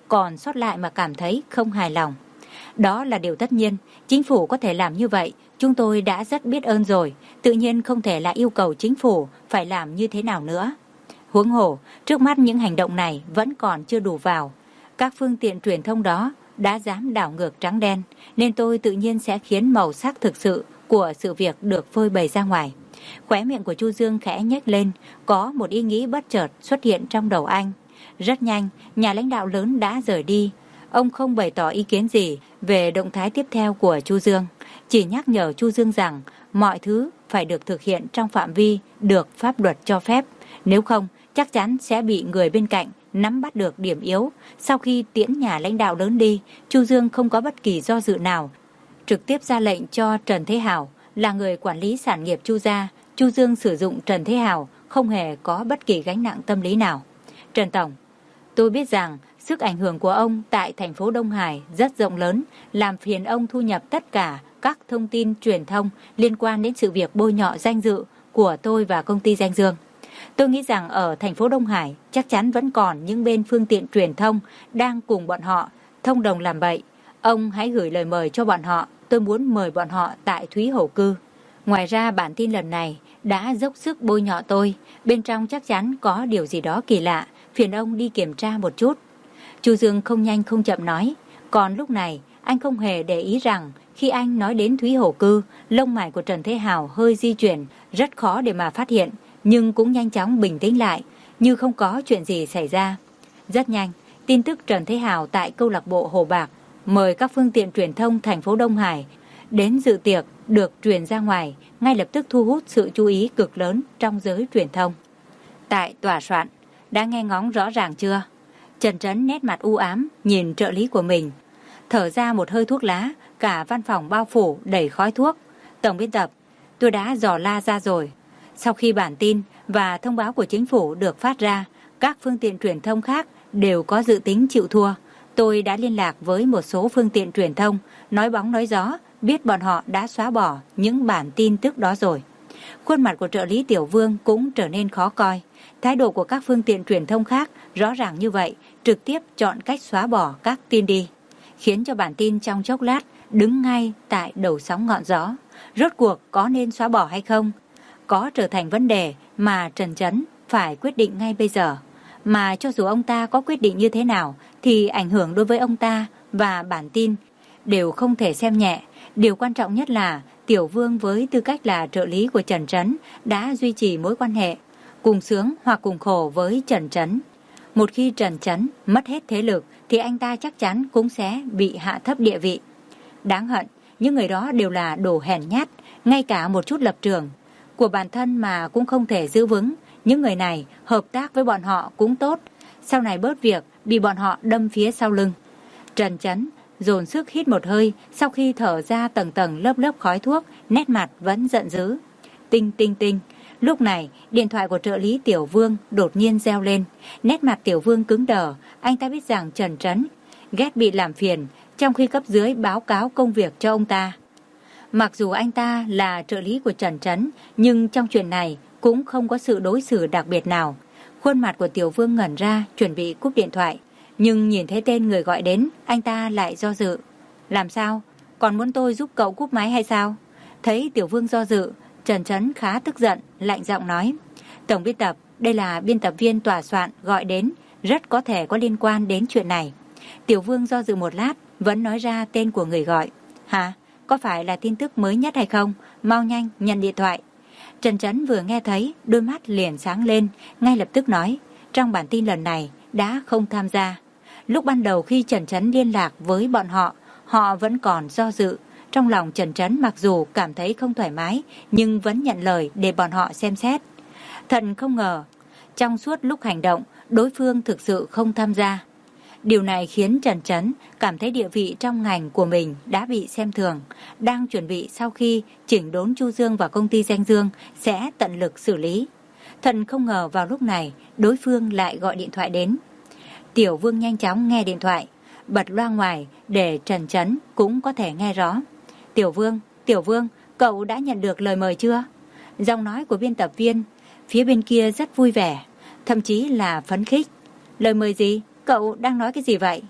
còn sót lại mà cảm thấy không hài lòng. Đó là điều tất nhiên, chính phủ có thể làm như vậy, chúng tôi đã rất biết ơn rồi, tự nhiên không thể lại yêu cầu chính phủ phải làm như thế nào nữa. Huống hồ, trước mắt những hành động này vẫn còn chưa đủ vào. Các phương tiện truyền thông đó đã dám đảo ngược trắng đen, nên tôi tự nhiên sẽ khiến màu sắc thực sự của sự việc được phơi bày ra ngoài. Khóe miệng của Chu Dương khẽ nhếch lên, có một ý nghĩ bất chợt xuất hiện trong đầu anh. Rất nhanh, nhà lãnh đạo lớn đã rời đi. Ông không bày tỏ ý kiến gì về động thái tiếp theo của Chu Dương, chỉ nhắc nhở Chu Dương rằng mọi thứ phải được thực hiện trong phạm vi được pháp luật cho phép, nếu không chắc chắn sẽ bị người bên cạnh nắm bắt được điểm yếu. Sau khi tiễn nhà lãnh đạo lớn đi, Chu Dương không có bất kỳ do dự nào, trực tiếp ra lệnh cho Trần Thế Hào là người quản lý sản nghiệp Chu gia. Chu Dương sử dụng Trần Thế Hào không hề có bất kỳ gánh nặng tâm lý nào. Trần Tổng, tôi biết rằng sức ảnh hưởng của ông tại thành phố Đông Hải rất rộng lớn, làm phiền ông thu nhập tất cả các thông tin truyền thông liên quan đến sự việc bôi nhọ danh dự của tôi và công ty Danh Dương. Tôi nghĩ rằng ở thành phố Đông Hải chắc chắn vẫn còn những bên phương tiện truyền thông đang cùng bọn họ thông đồng làm bậy. Ông hãy gửi lời mời cho bọn họ, tôi muốn mời bọn họ tại Thúy Hổ Cư. Ngoài ra bản tin lần này đã dốc sức bôi nhọ tôi, bên trong chắc chắn có điều gì đó kỳ lạ, phiền ông đi kiểm tra một chút. Chu Dương không nhanh không chậm nói, còn lúc này anh không hề để ý rằng khi anh nói đến Thúy Hổ Cư, lông mày của Trần Thế Hào hơi di chuyển, rất khó để mà phát hiện, nhưng cũng nhanh chóng bình tĩnh lại, như không có chuyện gì xảy ra. Rất nhanh, tin tức Trần Thế Hào tại câu lạc bộ Hồ Bạc mời các phương tiện truyền thông thành phố Đông Hải đến dự tiệc được truyền ra ngoài, ngay lập tức thu hút sự chú ý cực lớn trong giới truyền thông. Tại tòa soạn, đã nghe ngóng rõ ràng chưa? Trần Trấn nét mặt u ám nhìn trợ lý của mình, thở ra một hơi thuốc lá, cả văn phòng bao phủ đầy khói thuốc. Tổng biên tập, tôi đã dò la ra rồi. Sau khi bản tin và thông báo của chính phủ được phát ra, các phương tiện truyền thông khác đều có dự tính chịu thua. Tôi đã liên lạc với một số phương tiện truyền thông, nói bóng nói gió, biết bọn họ đã xóa bỏ những bản tin tức đó rồi. Khuôn mặt của trợ lý Tiểu Vương cũng trở nên khó coi. Thái độ của các phương tiện truyền thông khác rõ ràng như vậy, trực tiếp chọn cách xóa bỏ các tin đi, khiến cho bản tin trong chốc lát đứng ngay tại đầu sóng ngọn gió. Rốt cuộc có nên xóa bỏ hay không? Có trở thành vấn đề mà Trần Trấn phải quyết định ngay bây giờ. Mà cho dù ông ta có quyết định như thế nào, thì ảnh hưởng đối với ông ta và bản tin đều không thể xem nhẹ. Điều quan trọng nhất là Tiểu Vương với tư cách là trợ lý của Trần Trấn đã duy trì mối quan hệ cùng sướng hoặc cùng khổ với Trần Trấn. Một khi Trần Trấn mất hết thế lực thì anh ta chắc chắn cũng sẽ bị hạ thấp địa vị. Đáng hận, những người đó đều là đồ hèn nhát, ngay cả một chút lập trường của bản thân mà cũng không thể giữ vững. Những người này hợp tác với bọn họ cũng tốt, sau này bớt việc bị bọn họ đâm phía sau lưng. Trần Trấn dồn sức hít một hơi, sau khi thở ra tầng tầng lớp lớp khói thuốc, nét mặt vẫn giận dữ. Tinh tinh tinh. Lúc này, điện thoại của trợ lý Tiểu Vương đột nhiên reo lên. Nét mặt Tiểu Vương cứng đờ, anh ta biết rằng Trần Trấn ghét bị làm phiền, trong khi cấp dưới báo cáo công việc cho ông ta. Mặc dù anh ta là trợ lý của Trần Trấn, nhưng trong chuyện này cũng không có sự đối xử đặc biệt nào. Khuôn mặt của Tiểu Vương ngẩn ra, chuẩn bị cúp điện thoại, nhưng nhìn thấy tên người gọi đến, anh ta lại do dự. Làm sao? Còn muốn tôi giúp cậu cúp máy hay sao? Thấy Tiểu Vương do dự, Trần Trấn khá tức giận, lạnh giọng nói, Tổng biên tập, đây là biên tập viên tòa soạn gọi đến, rất có thể có liên quan đến chuyện này. Tiểu Vương do dự một lát, vẫn nói ra tên của người gọi. Hả? Có phải là tin tức mới nhất hay không? Mau nhanh, nhận điện thoại. Trần Trấn vừa nghe thấy, đôi mắt liền sáng lên, ngay lập tức nói, trong bản tin lần này đã không tham gia. Lúc ban đầu khi Trần Trấn liên lạc với bọn họ, họ vẫn còn do dự. Trong lòng Trần Trấn mặc dù cảm thấy không thoải mái, nhưng vẫn nhận lời để bọn họ xem xét. Thật không ngờ, trong suốt lúc hành động, đối phương thực sự không tham gia. Điều này khiến Trần Trấn cảm thấy địa vị trong ngành của mình đã bị xem thường, đang chuẩn bị sau khi chỉnh đốn Chu Dương và công ty Danh Dương sẽ tận lực xử lý. Thật không ngờ vào lúc này, đối phương lại gọi điện thoại đến. Tiểu Vương nhanh chóng nghe điện thoại, bật loa ngoài để Trần Trấn cũng có thể nghe rõ. Tiểu Vương, Tiểu Vương, cậu đã nhận được lời mời chưa? Giọng nói của biên tập viên phía bên kia rất vui vẻ, thậm chí là phấn khích. Lời mời gì? Cậu đang nói cái gì vậy?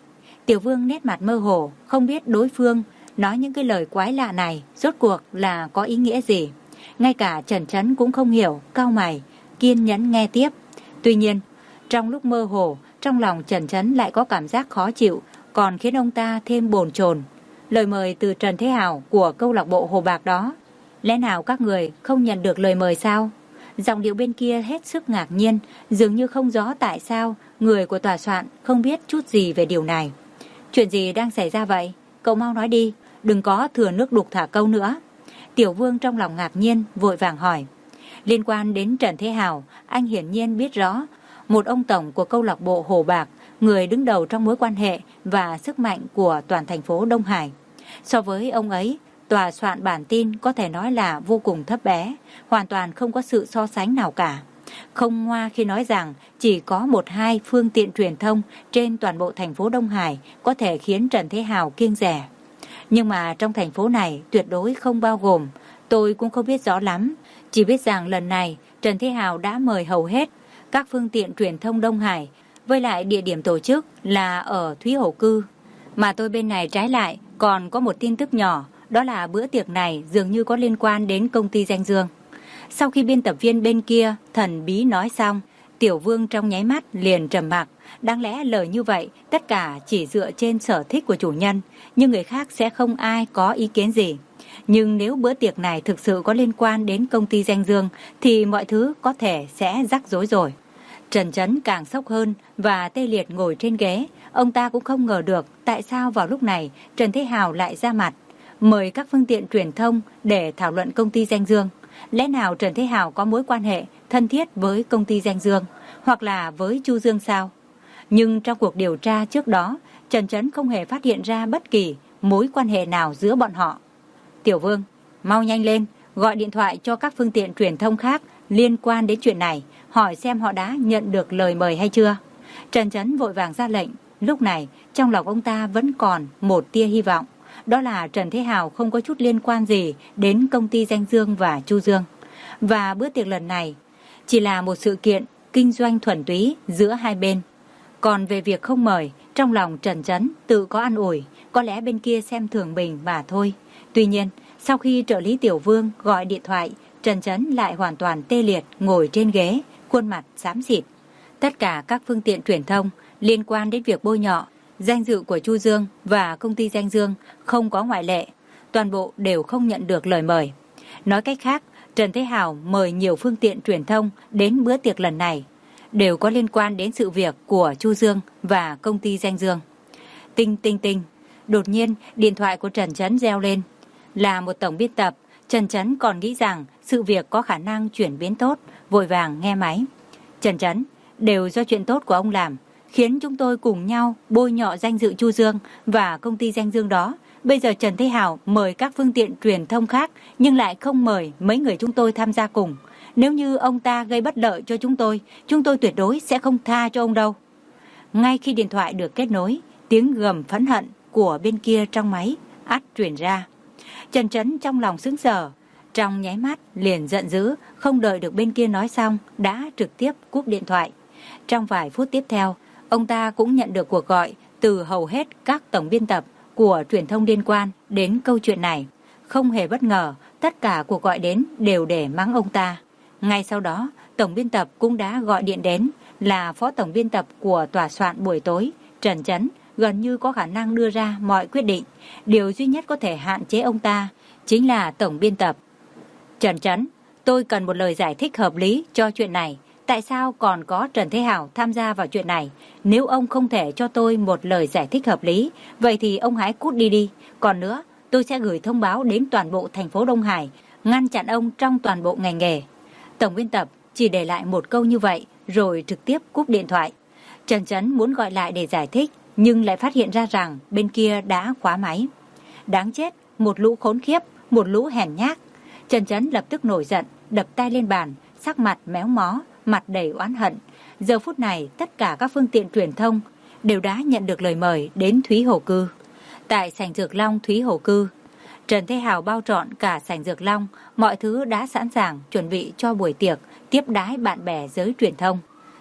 Tiểu Vương nét mặt mơ hồ, không biết đối phương nói những cái lời quái lạ này rốt cuộc là có ý nghĩa gì. Ngay cả Trần Chấn cũng không hiểu, cau mày, kiên nhẫn nghe tiếp. Tuy nhiên, trong lúc mơ hồ, trong lòng Trần Chấn lại có cảm giác khó chịu, còn khiến ông ta thêm bồn chồn. Lời mời từ Trần Thế Hào của câu lạc bộ Hồ Bạc đó, lẽ nào các người không nhận được lời mời sao? Giọng điệu bên kia hết sức ngạc nhiên, dường như không rõ tại sao người của tòa soạn không biết chút gì về điều này. Chuyện gì đang xảy ra vậy? Cậu mau nói đi, đừng có thừa nước đục thả câu nữa. Tiểu Vương trong lòng ngạc nhiên, vội vàng hỏi. Liên quan đến Trần Thế Hào, anh hiển nhiên biết rõ, một ông tổng của câu lạc bộ Hồ Bạc, người đứng đầu trong mối quan hệ và sức mạnh của toàn thành phố Đông Hải. So với ông ấy, tòa soạn bản tin có thể nói là vô cùng thấp bé, hoàn toàn không có sự so sánh nào cả. Không ngoa khi nói rằng chỉ có một hai phương tiện truyền thông trên toàn bộ thành phố Đông Hải có thể khiến Trần Thế Hào kiêng dè. Nhưng mà trong thành phố này tuyệt đối không bao gồm, tôi cũng không biết rõ lắm, chỉ biết rằng lần này Trần Thế Hào đã mời hầu hết các phương tiện truyền thông Đông Hải, với lại địa điểm tổ chức là ở Thúy Hổ Cư. Mà tôi bên này trái lại còn có một tin tức nhỏ, đó là bữa tiệc này dường như có liên quan đến công ty Danh Dương. Sau khi biên tập viên bên kia thần bí nói xong, Tiểu Vương trong nháy mắt liền trầm mặc. Đáng lẽ lời như vậy tất cả chỉ dựa trên sở thích của chủ nhân, nhưng người khác sẽ không ai có ý kiến gì. Nhưng nếu bữa tiệc này thực sự có liên quan đến công ty Danh Dương thì mọi thứ có thể sẽ rắc rối rồi. Trần Chấn càng sốc hơn và tê liệt ngồi trên ghế. Ông ta cũng không ngờ được tại sao vào lúc này Trần Thế Hào lại ra mặt mời các phương tiện truyền thông để thảo luận công ty Danh Dương. Lẽ nào Trần Thế Hào có mối quan hệ thân thiết với công ty Danh Dương, hoặc là với Chu Dương sao? Nhưng trong cuộc điều tra trước đó, Trần Chấn không hề phát hiện ra bất kỳ mối quan hệ nào giữa bọn họ. Tiểu Vương, mau nhanh lên, gọi điện thoại cho các phương tiện truyền thông khác liên quan đến chuyện này, hỏi xem họ đã nhận được lời mời hay chưa. Trần Chấn vội vàng ra lệnh. Lúc này, trong lòng ông ta vẫn còn một tia hy vọng. Đó là Trần Thế Hào không có chút liên quan gì đến công ty Danh Dương và Chu Dương. Và bữa tiệc lần này chỉ là một sự kiện kinh doanh thuần túy giữa hai bên. Còn về việc không mời, trong lòng Trần Chấn tự có an ủi, có lẽ bên kia xem thường mình mà thôi. Tuy nhiên, sau khi trợ lý Tiểu Vương gọi điện thoại, Trần Chấn lại hoàn toàn tê liệt ngồi trên ghế, khuôn mặt xám xịt. Tất cả các phương tiện truyền thông liên quan đến việc bôi nhọ danh dự của Chu Dương và công ty Danh Dương không có ngoại lệ, toàn bộ đều không nhận được lời mời. Nói cách khác, Trần Thế Hào mời nhiều phương tiện truyền thông đến bữa tiệc lần này đều có liên quan đến sự việc của Chu Dương và công ty Danh Dương. Tinh tinh tinh, đột nhiên điện thoại của Trần Chấn reo lên. Là một tổng biên tập, Trần Chấn còn nghĩ rằng sự việc có khả năng chuyển biến tốt, vội vàng nghe máy. Trần Chấn, đều do chuyện tốt của ông làm, khiến chúng tôi cùng nhau bôi nhọ danh dự Chu Dương và công ty Danh Dương đó. Bây giờ Trần Thế Hào mời các phương tiện truyền thông khác nhưng lại không mời mấy người chúng tôi tham gia cùng. Nếu như ông ta gây bất lợi cho chúng tôi, chúng tôi tuyệt đối sẽ không tha cho ông đâu. Ngay khi điện thoại được kết nối, tiếng gầm phẫn hận của bên kia trong máy ắt truyền ra. Trần Chấn trong lòng sững sờ, trong nháy mắt liền giận dữ, không đợi được bên kia nói xong đã trực tiếp cúp điện thoại. Trong vài phút tiếp theo, ông ta cũng nhận được cuộc gọi từ hầu hết các tổng biên tập của truyền thông liên quan đến câu chuyện này. Không hề bất ngờ, tất cả cuộc gọi đến đều để mắng ông ta. Ngay sau đó, tổng biên tập cũng đã gọi điện đến, là phó tổng biên tập của tòa soạn buổi tối, Trần Chấn, gần như có khả năng đưa ra mọi quyết định. Điều duy nhất có thể hạn chế ông ta chính là tổng biên tập. Trần Chấn, tôi cần một lời giải thích hợp lý cho chuyện này. Tại sao còn có Trần Thế Hào tham gia vào chuyện này? Nếu ông không thể cho tôi một lời giải thích hợp lý, vậy thì ông hãy cút đi đi. Còn nữa, tôi sẽ gửi thông báo đến toàn bộ thành phố Đông Hải, ngăn chặn ông trong toàn bộ ngành nghề. Tổng biên tập chỉ để lại một câu như vậy, rồi trực tiếp cúp điện thoại. Trần Chấn muốn gọi lại để giải thích, nhưng lại phát hiện ra rằng bên kia đã khóa máy. Đáng chết, một lũ khốn khiếp, một lũ hèn nhát. Trần Chấn lập tức nổi giận, đập tay lên bàn, sắc mặt méo mó, mặt đầy oán hận. Giờ phút này, tất cả các phương tiện truyền thông đều đã nhận được lời mời đến Thúy Hổ Cư. Tại sảnh Dược Long Thúy Hổ Cư, Trần Thế Hào bao trọn cả sảnh Dược Long, mọi thứ đã sẵn sàng chuẩn bị cho buổi tiệc tiếp đái bạn bè giới truyền thông.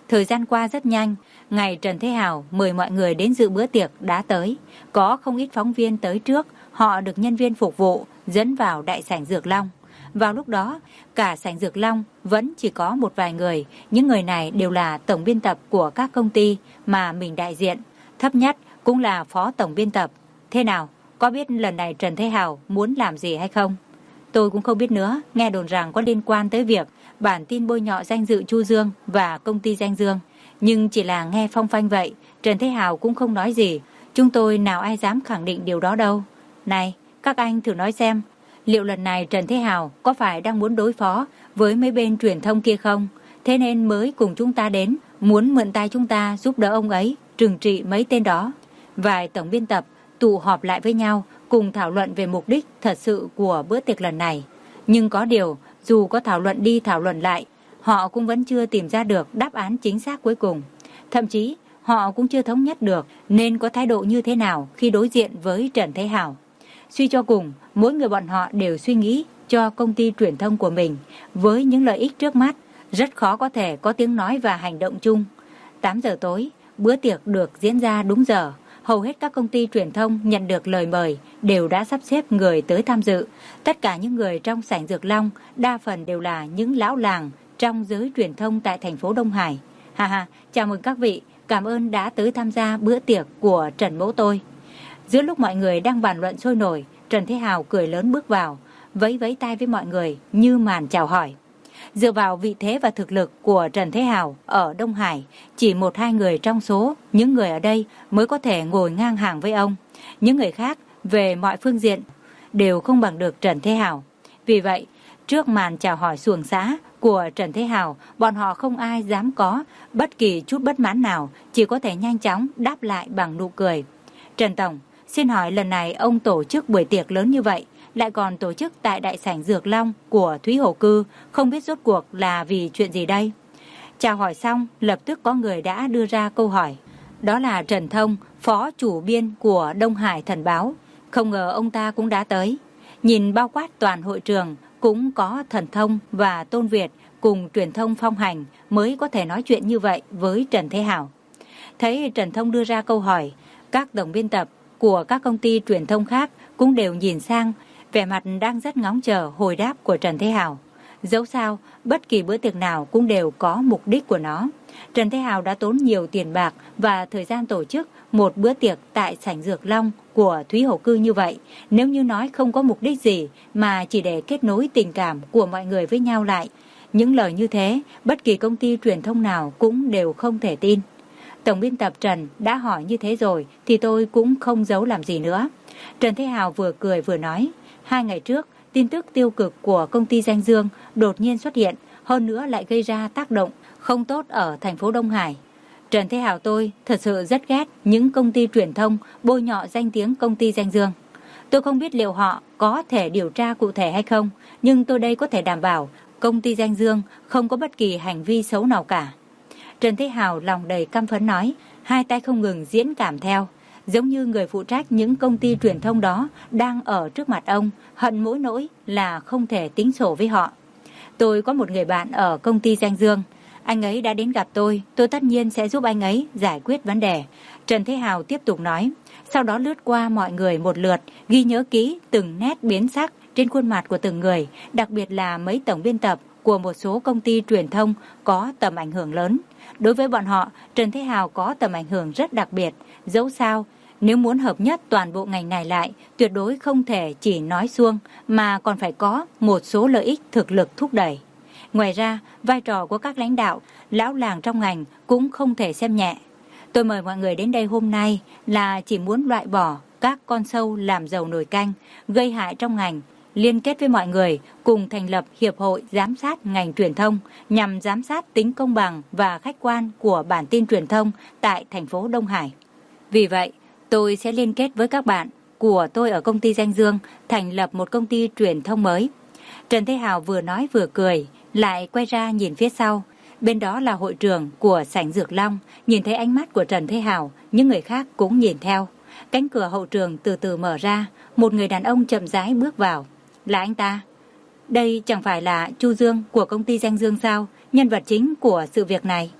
Thời gian qua rất nhanh, ngày Trần Thế Hào mời mọi người đến dự bữa tiệc đã tới. Có không ít phóng viên tới trước, họ được nhân viên phục vụ dẫn vào đại sảnh Dược Long. Vào lúc đó, cả sảnh Dược Long vẫn chỉ có một vài người. Những người này đều là tổng biên tập của các công ty mà mình đại diện. Thấp nhất cũng là phó tổng biên tập. Thế nào, có biết lần này Trần Thế Hào muốn làm gì hay không? Tôi cũng không biết nữa, nghe đồn rằng có liên quan tới việc bản tin bôi nhọ danh dự Chu Dương và công ty Danh Dương. Nhưng chỉ là nghe phong phanh vậy, Trần Thế Hào cũng không nói gì. Chúng tôi nào ai dám khẳng định điều đó đâu. Này, các anh thử nói xem, liệu lần này Trần Thế Hào có phải đang muốn đối phó với mấy bên truyền thông kia không? Thế nên mới cùng chúng ta đến, muốn mượn tay chúng ta giúp đỡ ông ấy trừng trị mấy tên đó. Vài tổng biên tập tụ họp lại với nhau, cùng thảo luận về mục đích thật sự của bữa tiệc lần này. Nhưng có điều, dù có thảo luận đi thảo luận lại, họ cũng vẫn chưa tìm ra được đáp án chính xác cuối cùng. Thậm chí, họ cũng chưa thống nhất được nên có thái độ như thế nào khi đối diện với Trần Thế Hào. Suy cho cùng, mỗi người bọn họ đều suy nghĩ cho công ty truyền thông của mình. Với những lợi ích trước mắt, rất khó có thể có tiếng nói và hành động chung. tám giờ tối, bữa tiệc được diễn ra đúng giờ. Hầu hết các công ty truyền thông nhận được lời mời đều đã sắp xếp người tới tham dự. Tất cả những người trong sảnh Dược Long đa phần đều là những lão làng trong giới truyền thông tại thành phố Đông Hải. Ha ha, chào mừng các vị, cảm ơn đã tới tham gia bữa tiệc của Trần mẫu tôi. Giữa lúc mọi người đang bàn luận sôi nổi, Trần Thế Hào cười lớn bước vào, vẫy vẫy tay với mọi người như màn chào hỏi. Dựa vào vị thế và thực lực của Trần Thế Hào ở Đông Hải, chỉ một hai người trong số những người ở đây mới có thể ngồi ngang hàng với ông. Những người khác về mọi phương diện đều không bằng được Trần Thế Hào. Vì vậy, trước màn chào hỏi xuồng xã của Trần Thế Hào, bọn họ không ai dám có bất kỳ chút bất mãn nào, chỉ có thể nhanh chóng đáp lại bằng nụ cười. Trần Tổng, xin hỏi lần này ông tổ chức buổi tiệc lớn như vậy, lại còn tổ chức tại đại sảnh Dược Long của Thúy Hổ Cư, không biết rốt cuộc là vì chuyện gì đây? Chào hỏi xong, lập tức có người đã đưa ra câu hỏi. Đó là Trần Thông, phó chủ biên của Đông Hải Thần Báo. Không ngờ ông ta cũng đã tới. Nhìn bao quát toàn hội trường, cũng có Thần Thông và Tôn Việt cùng truyền thông phong hành mới có thể nói chuyện như vậy với Trần Thế Hào. Thấy Trần Thông đưa ra câu hỏi, các tổng biên tập của các công ty truyền thông khác cũng đều nhìn sang, vẻ mặt đang rất ngóng chờ hồi đáp của Trần Thế Hào. Dẫu sao, bất kỳ bữa tiệc nào cũng đều có mục đích của nó. Trần Thế Hào đã tốn nhiều tiền bạc và thời gian tổ chức một bữa tiệc tại sảnh Dược Long của Thúy Hổ Cư như vậy. Nếu như nói không có mục đích gì mà chỉ để kết nối tình cảm của mọi người với nhau lại, những lời như thế, bất kỳ công ty truyền thông nào cũng đều không thể tin. Tổng biên tập Trần đã hỏi như thế rồi thì tôi cũng không giấu làm gì nữa. Trần Thế Hào vừa cười vừa nói, hai ngày trước, tin tức tiêu cực của công ty Danh Dương đột nhiên xuất hiện, hơn nữa lại gây ra tác động không tốt ở thành phố Đông Hải. Trần Thế Hào tôi thật sự rất ghét những công ty truyền thông bôi nhọ danh tiếng công ty Danh Dương. Tôi không biết liệu họ có thể điều tra cụ thể hay không, nhưng tôi đây có thể đảm bảo công ty Danh Dương không có bất kỳ hành vi xấu nào cả. Trần Thế Hào lòng đầy căm phẫn nói, hai tay không ngừng diễn cảm theo, giống như người phụ trách những công ty truyền thông đó đang ở trước mặt ông, hận mỗi nỗi là không thể tính sổ với họ. Tôi có một người bạn ở công ty Danh Dương, anh ấy đã đến gặp tôi, tôi tất nhiên sẽ giúp anh ấy giải quyết vấn đề. Trần Thế Hào tiếp tục nói, sau đó lướt qua mọi người một lượt, ghi nhớ kỹ từng nét biến sắc trên khuôn mặt của từng người, đặc biệt là mấy tổng biên tập của một số công ty truyền thông có tầm ảnh hưởng lớn. Đối với bọn họ, Trần Thế Hào có tầm ảnh hưởng rất đặc biệt. Dẫu sao, nếu muốn hợp nhất toàn bộ ngành này lại, tuyệt đối không thể chỉ nói suông, mà còn phải có một số lợi ích thực lực thúc đẩy. Ngoài ra, vai trò của các lãnh đạo, lão làng trong ngành cũng không thể xem nhẹ. Tôi mời mọi người đến đây hôm nay là chỉ muốn loại bỏ các con sâu làm dầu nồi canh, gây hại trong ngành, liên kết với mọi người cùng thành lập Hiệp hội Giám sát ngành truyền thông nhằm giám sát tính công bằng và khách quan của bản tin truyền thông tại thành phố Đông Hải. Vì vậy, tôi sẽ liên kết với các bạn của tôi ở công ty Danh Dương thành lập một công ty truyền thông mới. Trần Thế Hào vừa nói vừa cười, lại quay ra nhìn phía sau. Bên đó là hội trường của sảnh Dược Long, nhìn thấy ánh mắt của Trần Thế Hào, những người khác cũng nhìn theo. Cánh cửa hậu trường từ từ mở ra, một người đàn ông chậm rãi bước vào. Là anh ta. Đây chẳng phải là Chu Dương của công ty Danh Dương sao, nhân vật chính của sự việc này.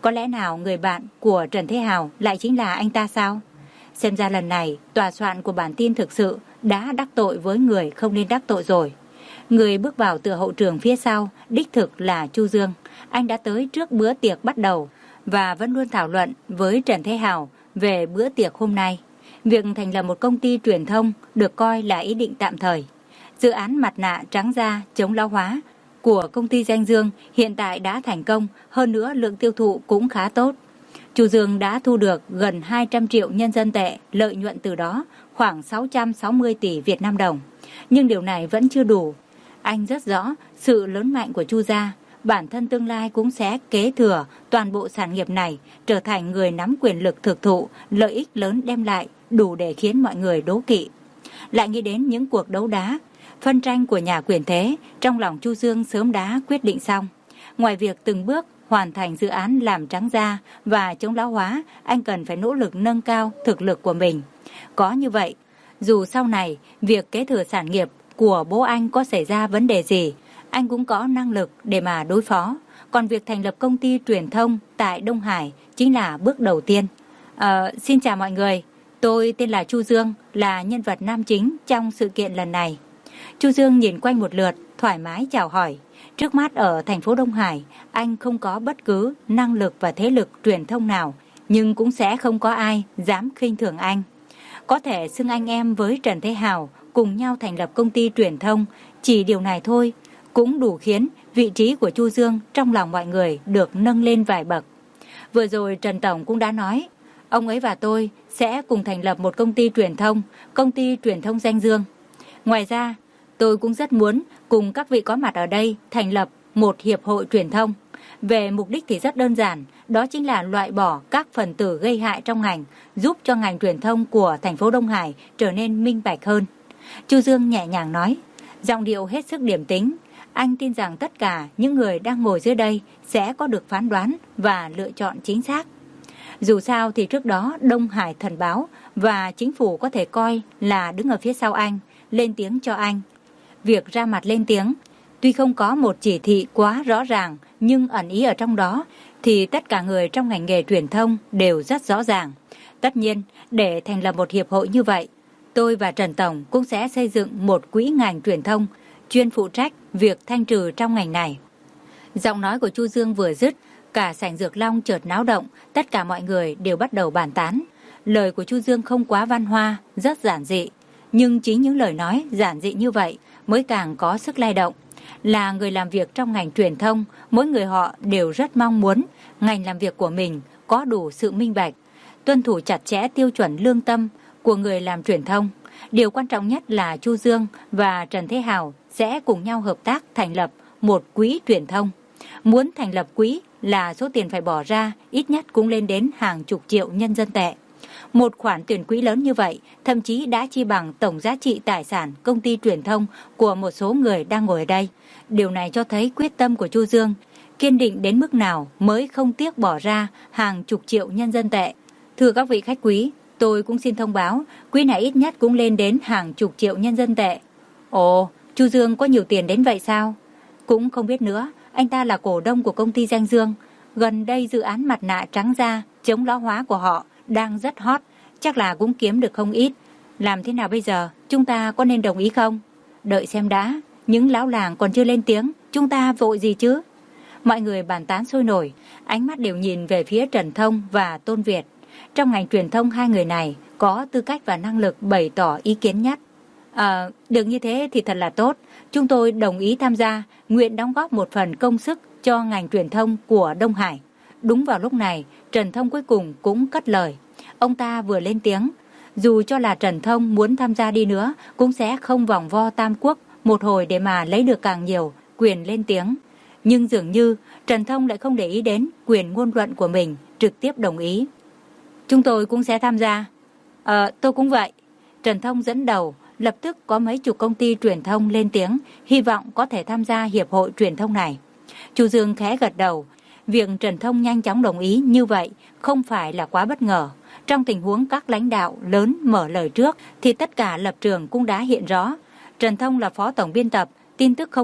Có lẽ nào người bạn của Trần Thế Hào lại chính là anh ta sao? Xem ra lần này tòa soạn của bản tin thực sự đã đắc tội với người không nên đắc tội rồi. Người bước vào từ hậu trường phía sau đích thực là Chu Dương. Anh đã tới trước bữa tiệc bắt đầu và vẫn luôn thảo luận với Trần Thế Hào về bữa tiệc hôm nay. Việc thành lập một công ty truyền thông được coi là ý định tạm thời. Dự án mặt nạ trắng da chống lão hóa của công ty Danh Dương hiện tại đã thành công, hơn nữa lượng tiêu thụ cũng khá tốt. Chu Dương đã thu được gần hai trăm triệu nhân dân tệ, lợi nhuận từ đó khoảng sáu trăm sáu mươi tỷ Việt Nam đồng. Nhưng điều này vẫn chưa đủ. Anh rất rõ sự lớn mạnh của Chu gia, bản thân tương lai cũng sẽ kế thừa toàn bộ sản nghiệp này, trở thành người nắm quyền lực thực thụ, lợi ích lớn đem lại đủ để khiến mọi người đố kỵ. Lại nghĩ đến những cuộc đấu đá, phân tranh của nhà quyền thế, trong lòng Chu Dương sớm đã quyết định xong. Ngoài việc từng bước hoàn thành dự án làm trắng da và chống lão hóa, anh cần phải nỗ lực nâng cao thực lực của mình. Có như vậy, dù sau này việc kế thừa sản nghiệp của bố anh có xảy ra vấn đề gì, anh cũng có năng lực để mà đối phó. Còn việc thành lập công ty truyền thông tại Đông Hải chính là bước đầu tiên. À, xin chào mọi người, tôi tên là Chu Dương, là nhân vật nam chính trong sự kiện lần này. Chu Dương nhìn quanh một lượt, thoải mái chào hỏi. Trước mắt ở thành phố Đông Hải, anh không có bất cứ năng lực và thế lực truyền thông nào, nhưng cũng sẽ không có ai dám khinh thường anh. Có thể xưng anh em với Trần Thế Hào cùng nhau thành lập công ty truyền thông, chỉ điều này thôi cũng đủ khiến vị trí của Chu Dương trong lòng mọi người được nâng lên vài bậc. Vừa rồi Trần Tổng cũng đã nói, ông ấy và tôi sẽ cùng thành lập một công ty truyền thông, công ty truyền thông Danh Dương. Ngoài ra, tôi cũng rất muốn cùng các vị có mặt ở đây thành lập một hiệp hội truyền thông. Về mục đích thì rất đơn giản, đó chính là loại bỏ các phần tử gây hại trong ngành, giúp cho ngành truyền thông của thành phố Đông Hải trở nên minh bạch hơn. Chu Dương nhẹ nhàng nói, giọng điệu hết sức điềm tĩnh. Anh tin rằng tất cả những người đang ngồi dưới đây sẽ có được phán đoán và lựa chọn chính xác. Dù sao thì trước đó Đông Hải Thần Báo và chính phủ có thể coi là đứng ở phía sau anh, lên tiếng cho anh. Việc ra mặt lên tiếng, tuy không có một chỉ thị quá rõ ràng, nhưng ẩn ý ở trong đó thì tất cả người trong ngành nghề truyền thông đều rất rõ ràng. Tất nhiên, để thành lập một hiệp hội như vậy, tôi và Trần Tổng cũng sẽ xây dựng một quỹ ngành truyền thông chuyên phụ trách việc thanh trừ trong ngành này. Giọng nói của Chu Dương vừa dứt, cả sảnh Dược Long chợt náo động, tất cả mọi người đều bắt đầu bàn tán. Lời của Chu Dương không quá văn hoa, rất giản dị, nhưng chính những lời nói giản dị như vậy mới càng có sức lay động. Là người làm việc trong ngành truyền thông, mỗi người họ đều rất mong muốn ngành làm việc của mình có đủ sự minh bạch, tuân thủ chặt chẽ tiêu chuẩn lương tâm của người làm truyền thông. Điều quan trọng nhất là Chu Dương và Trần Thế Hào sẽ cùng nhau hợp tác thành lập một quỹ truyền thông. Muốn thành lập quỹ là số tiền phải bỏ ra ít nhất cũng lên đến hàng chục triệu nhân dân tệ. Một khoản tiền quỹ lớn như vậy thậm chí đã chi bằng tổng giá trị tài sản công ty truyền thông của một số người đang ngồi ở đây. Điều này cho thấy quyết tâm của Chu Dương, kiên định đến mức nào mới không tiếc bỏ ra hàng chục triệu nhân dân tệ. Thưa các vị khách quý, tôi cũng xin thông báo, quỹ này ít nhất cũng lên đến hàng chục triệu nhân dân tệ. Ồ, Chu Dương có nhiều tiền đến vậy sao? Cũng không biết nữa, anh ta là cổ đông của công ty Danh Dương. Gần đây dự án mặt nạ trắng da chống lão hóa của họ đang rất hot, chắc là cũng kiếm được không ít. Làm thế nào bây giờ, chúng ta có nên đồng ý không? Đợi xem đã, những lão làng còn chưa lên tiếng, chúng ta vội gì chứ? Mọi người bàn tán sôi nổi, ánh mắt đều nhìn về phía Trần Thông và Tôn Việt. Trong ngành truyền thông, hai người này có tư cách và năng lực bày tỏ ý kiến nhất. À, được như thế thì thật là tốt. Chúng tôi đồng ý tham gia, nguyện đóng góp một phần công sức cho ngành truyền thông của Đông Hải. Đúng vào lúc này, Trần Thông cuối cùng cũng cất lời. Ông ta vừa lên tiếng, dù cho là Trần Thông muốn tham gia đi nữa, cũng sẽ không vòng vo tam quốc một hồi để mà lấy được càng nhiều quyền lên tiếng. Nhưng dường như Trần Thông lại không để ý đến quyền ngôn luận của mình, trực tiếp đồng ý. Chúng tôi cũng sẽ tham gia. Ờ, tôi cũng vậy. Trần Thông dẫn đầu, lập tức có mấy chục công ty truyền thông lên tiếng, hy vọng có thể tham gia hiệp hội truyền thông này. Chu Dương khẽ gật đầu. Việc Trần Thông nhanh chóng đồng ý như vậy không phải là quá bất ngờ. Trong tình huống các lãnh đạo lớn mở lời trước thì tất cả lập trường cũng đã hiện rõ. Trần Thông là phó tổng biên tập, tin tức không ít,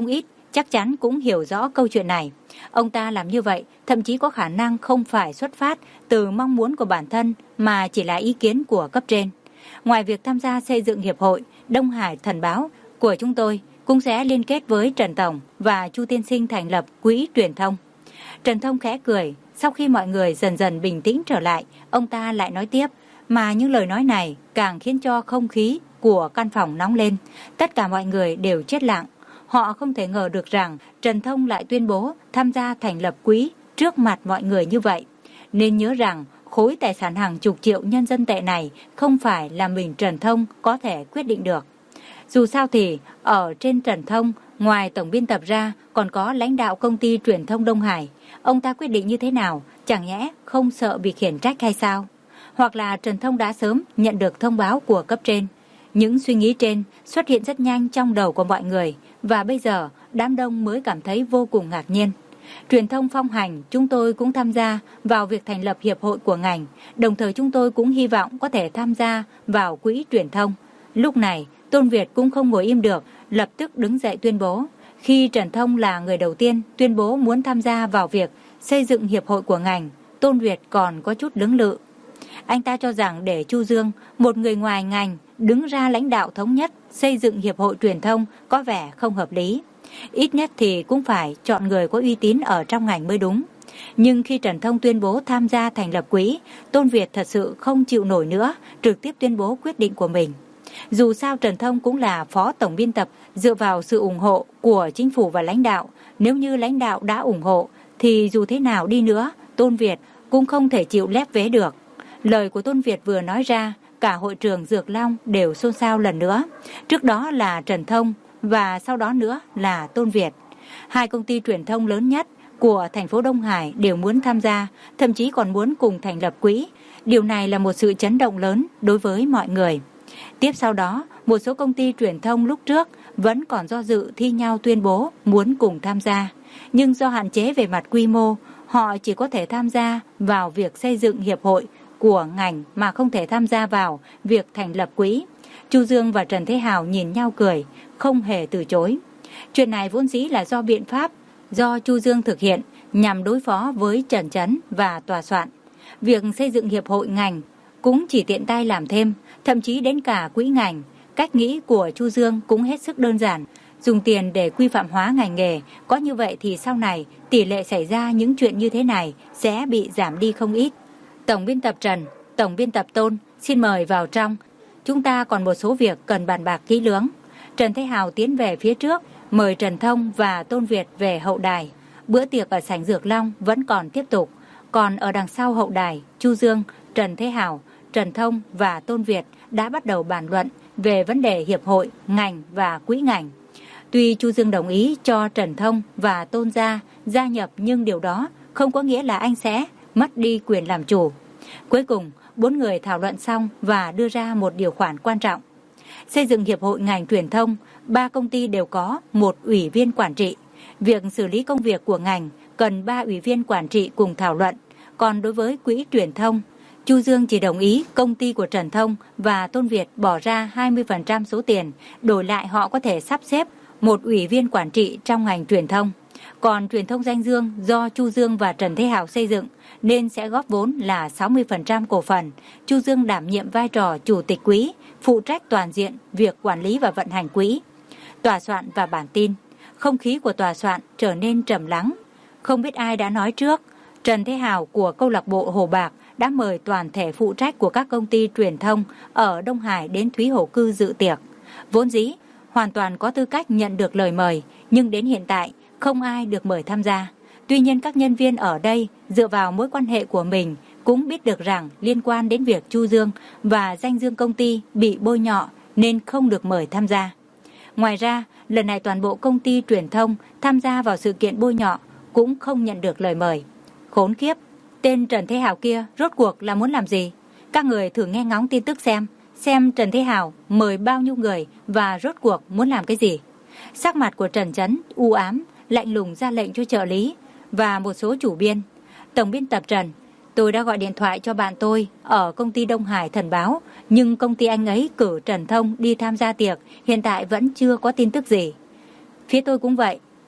chắc chắn cũng hiểu rõ câu chuyện này. Ông ta làm như vậy thậm chí có khả năng không phải xuất phát từ mong muốn của bản thân mà chỉ là ý kiến của cấp trên. Ngoài việc tham gia xây dựng hiệp hội Đông Hải Thần Báo của chúng tôi cũng sẽ liên kết với Trần Tổng và Chu Tiên Sinh thành lập quỹ truyền thông. Trần Thông khẽ cười, sau khi mọi người dần dần bình tĩnh trở lại, ông ta lại nói tiếp, mà những lời nói này càng khiến cho không khí của căn phòng nóng lên. Tất cả mọi người đều chết lặng. Họ không thể ngờ được rằng Trần Thông lại tuyên bố tham gia thành lập quỹ trước mặt mọi người như vậy. Nên nhớ rằng khối tài sản hàng chục triệu nhân dân tệ này không phải là mình Trần Thông có thể quyết định được. Dù sao thì ở trên Trần Thông, ngoài tổng biên tập ra còn có lãnh đạo công ty truyền thông Đông Hải. Ông ta quyết định như thế nào, chẳng nhẽ không sợ bị khiển trách hay sao? Hoặc là Trần Thông đã sớm nhận được thông báo của cấp trên. Những suy nghĩ trên xuất hiện rất nhanh trong đầu của mọi người và bây giờ đám đông mới cảm thấy vô cùng ngạc nhiên. Truyền thông phong hành, chúng tôi cũng tham gia vào việc thành lập hiệp hội của ngành, đồng thời chúng tôi cũng hy vọng có thể tham gia vào quỹ truyền thông. Lúc này, Tôn Việt cũng không ngồi im được, lập tức đứng dậy tuyên bố. Khi Trần Thông là người đầu tiên tuyên bố muốn tham gia vào việc xây dựng hiệp hội của ngành, Tôn Việt còn có chút lưỡng lự. Anh ta cho rằng để Chu Dương, một người ngoài ngành, đứng ra lãnh đạo thống nhất xây dựng hiệp hội truyền thông có vẻ không hợp lý. Ít nhất thì cũng phải chọn người có uy tín ở trong ngành mới đúng. Nhưng khi Trần Thông tuyên bố tham gia thành lập quỹ, Tôn Việt thật sự không chịu nổi nữa, trực tiếp tuyên bố quyết định của mình. Dù sao Trần Thông cũng là phó tổng biên tập, dựa vào sự ủng hộ của chính phủ và lãnh đạo. Nếu như lãnh đạo đã ủng hộ, thì dù thế nào đi nữa, Tôn Việt cũng không thể chịu lép vế được. Lời của Tôn Việt vừa nói ra, cả hội trường Dược Long đều xôn xao lần nữa. Trước đó là Trần Thông và sau đó nữa là Tôn Việt. Hai công ty truyền thông lớn nhất của thành phố Đông Hải đều muốn tham gia, thậm chí còn muốn cùng thành lập quỹ. Điều này là một sự chấn động lớn đối với mọi người. Tiếp sau đó, một số công ty truyền thông lúc trước vẫn còn do dự thi nhau tuyên bố muốn cùng tham gia. Nhưng do hạn chế về mặt quy mô, họ chỉ có thể tham gia vào việc xây dựng hiệp hội của ngành mà không thể tham gia vào việc thành lập quỹ. Chu Dương và Trần Thế Hào nhìn nhau cười, không hề từ chối. Chuyện này vốn dĩ là do biện pháp do Chu Dương thực hiện nhằm đối phó với Trần Chấn và tòa soạn. Việc xây dựng hiệp hội ngành cũng chỉ tiện tay làm thêm, thậm chí đến cả quỹ ngành. Cách nghĩ của Chu Dương cũng hết sức đơn giản, dùng tiền để quy phạm hóa ngành nghề. Có như vậy thì sau này tỷ lệ xảy ra những chuyện như thế này sẽ bị giảm đi không ít. Tổng biên tập Trần, tổng biên tập Tôn, xin mời vào trong. Chúng ta còn một số việc cần bàn bạc kỹ lưỡng. Trần Thế Hào tiến về phía trước, mời Trần Thông và Tôn Việt về hậu đài. Bữa tiệc ở sảnh Dược Long vẫn còn tiếp tục. Còn ở đằng sau hậu đài, Chu Dương, Trần Thế Hào, Trần Thông và Tôn Việt đã bắt đầu bàn luận về vấn đề hiệp hội, ngành và quỹ ngành. Tuy Chu Dương đồng ý cho Trần Thông và Tôn gia gia nhập, nhưng điều đó không có nghĩa là anh sẽ mất đi quyền làm chủ. Cuối cùng, bốn người thảo luận xong và đưa ra một điều khoản quan trọng. Xây dựng hiệp hội ngành truyền thông, ba công ty đều có một ủy viên quản trị. Việc xử lý công việc của ngành cần ba ủy viên quản trị cùng thảo luận. Còn đối với quỹ truyền thông, Chu Dương chỉ đồng ý công ty của Trần Thông và Tôn Việt bỏ ra hai mươi phần trăm số tiền, đổi lại họ có thể sắp xếp một ủy viên quản trị trong ngành truyền thông. Còn truyền thông danh dương do Chu Dương và Trần Thế Hào xây dựng nên sẽ góp vốn là sáu mươi phần trăm cổ phần. Chu Dương đảm nhiệm vai trò chủ tịch quỹ, phụ trách toàn diện việc quản lý và vận hành quỹ. Tòa soạn và bản tin. Không khí của tòa soạn trở nên trầm lắng. Không biết ai đã nói trước, Trần Thế Hào của câu lạc bộ Hồ Bạc đã mời toàn thể phụ trách của các công ty truyền thông ở Đông Hải đến Thúy Hổ Cư dự tiệc. Vốn dĩ, hoàn toàn có tư cách nhận được lời mời, nhưng đến hiện tại không ai được mời tham gia. Tuy nhiên các nhân viên ở đây dựa vào mối quan hệ của mình cũng biết được rằng liên quan đến việc Chu Dương và danh dương công ty bị bôi nhọ nên không được mời tham gia. Ngoài ra, lần này toàn bộ công ty truyền thông tham gia vào sự kiện bôi nhọ cũng không nhận được lời mời. Khốn kiếp, tên Trần Thế Hào kia rốt cuộc là muốn làm gì? Các người thử nghe ngóng tin tức xem, xem Trần Thế Hào mời bao nhiêu người và rốt cuộc muốn làm cái gì. Sắc mặt của Trần Chấn u ám, lạnh lùng ra lệnh cho trợ lý và một số chủ biên. Tổng biên tập Trần, tôi đã gọi điện thoại cho bạn tôi ở công ty Đông Hải Thần Báo, nhưng công ty anh ấy cử Trần Thông đi tham gia tiệc, hiện tại vẫn chưa có tin tức gì. Phía tôi cũng vậy,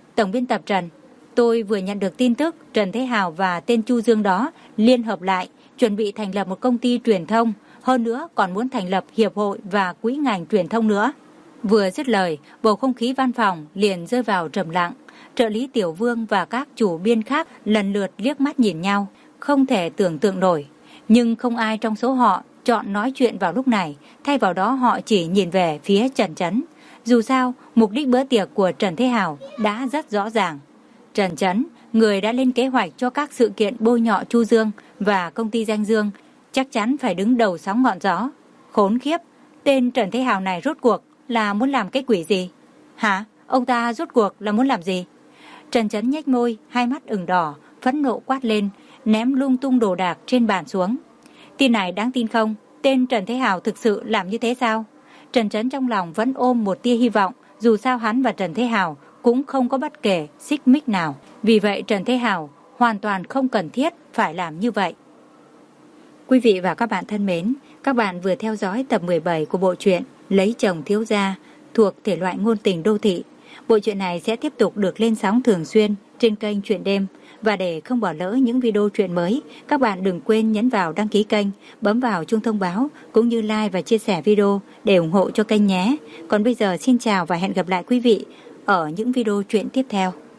Tổng biên tập Trần, tôi vừa nhận được tin tức Trần Thế Hào và tên Chu Dương đó liên hợp lại, chuẩn bị thành lập một công ty truyền thông, hơn nữa còn muốn thành lập hiệp hội và quỹ ngành truyền thông nữa. Vừa dứt lời, bầu không khí văn phòng liền rơi vào trầm lặng. Trợ lý Tiểu Vương và các chủ biên khác lần lượt liếc mắt nhìn nhau, không thể tưởng tượng nổi. Nhưng không ai trong số họ chọn nói chuyện vào lúc này, thay vào đó họ chỉ nhìn về phía Trần Chấn. Dù sao, mục đích bữa tiệc của Trần Thế Hào đã rất rõ ràng. Trần Chấn, người đã lên kế hoạch cho các sự kiện bôi nhọ Chu Dương và công ty Danh Dương, chắc chắn phải đứng đầu sóng ngọn gió. Khốn khiếp, tên Trần Thế Hào này rốt cuộc là muốn làm cái quỷ gì? Hả? Ông ta rốt cuộc là muốn làm gì? Trần Chấn nhếch môi, hai mắt ửng đỏ, phẫn nộ quát lên, ném lung tung đồ đạc trên bàn xuống. Tin này đáng tin không? Tên Trần Thế Hào thực sự làm như thế sao? Trần Chấn trong lòng vẫn ôm một tia hy vọng, dù sao hắn và Trần Thế Hào cũng không có bất kể xích mích nào. Vì vậy Trần Thế Hào hoàn toàn không cần thiết phải làm như vậy. Quý vị và các bạn thân mến, các bạn vừa theo dõi tập mười bảy của bộ truyện Lấy Chồng Thiếu Gia thuộc thể loại ngôn tình đô thị. Bộ truyện này sẽ tiếp tục được lên sóng thường xuyên trên kênh Truyện Đêm. Và để không bỏ lỡ những video truyện mới, các bạn đừng quên nhấn vào đăng ký kênh, bấm vào chuông thông báo cũng như like và chia sẻ video để ủng hộ cho kênh nhé. Còn bây giờ xin chào và hẹn gặp lại quý vị ở những video truyện tiếp theo.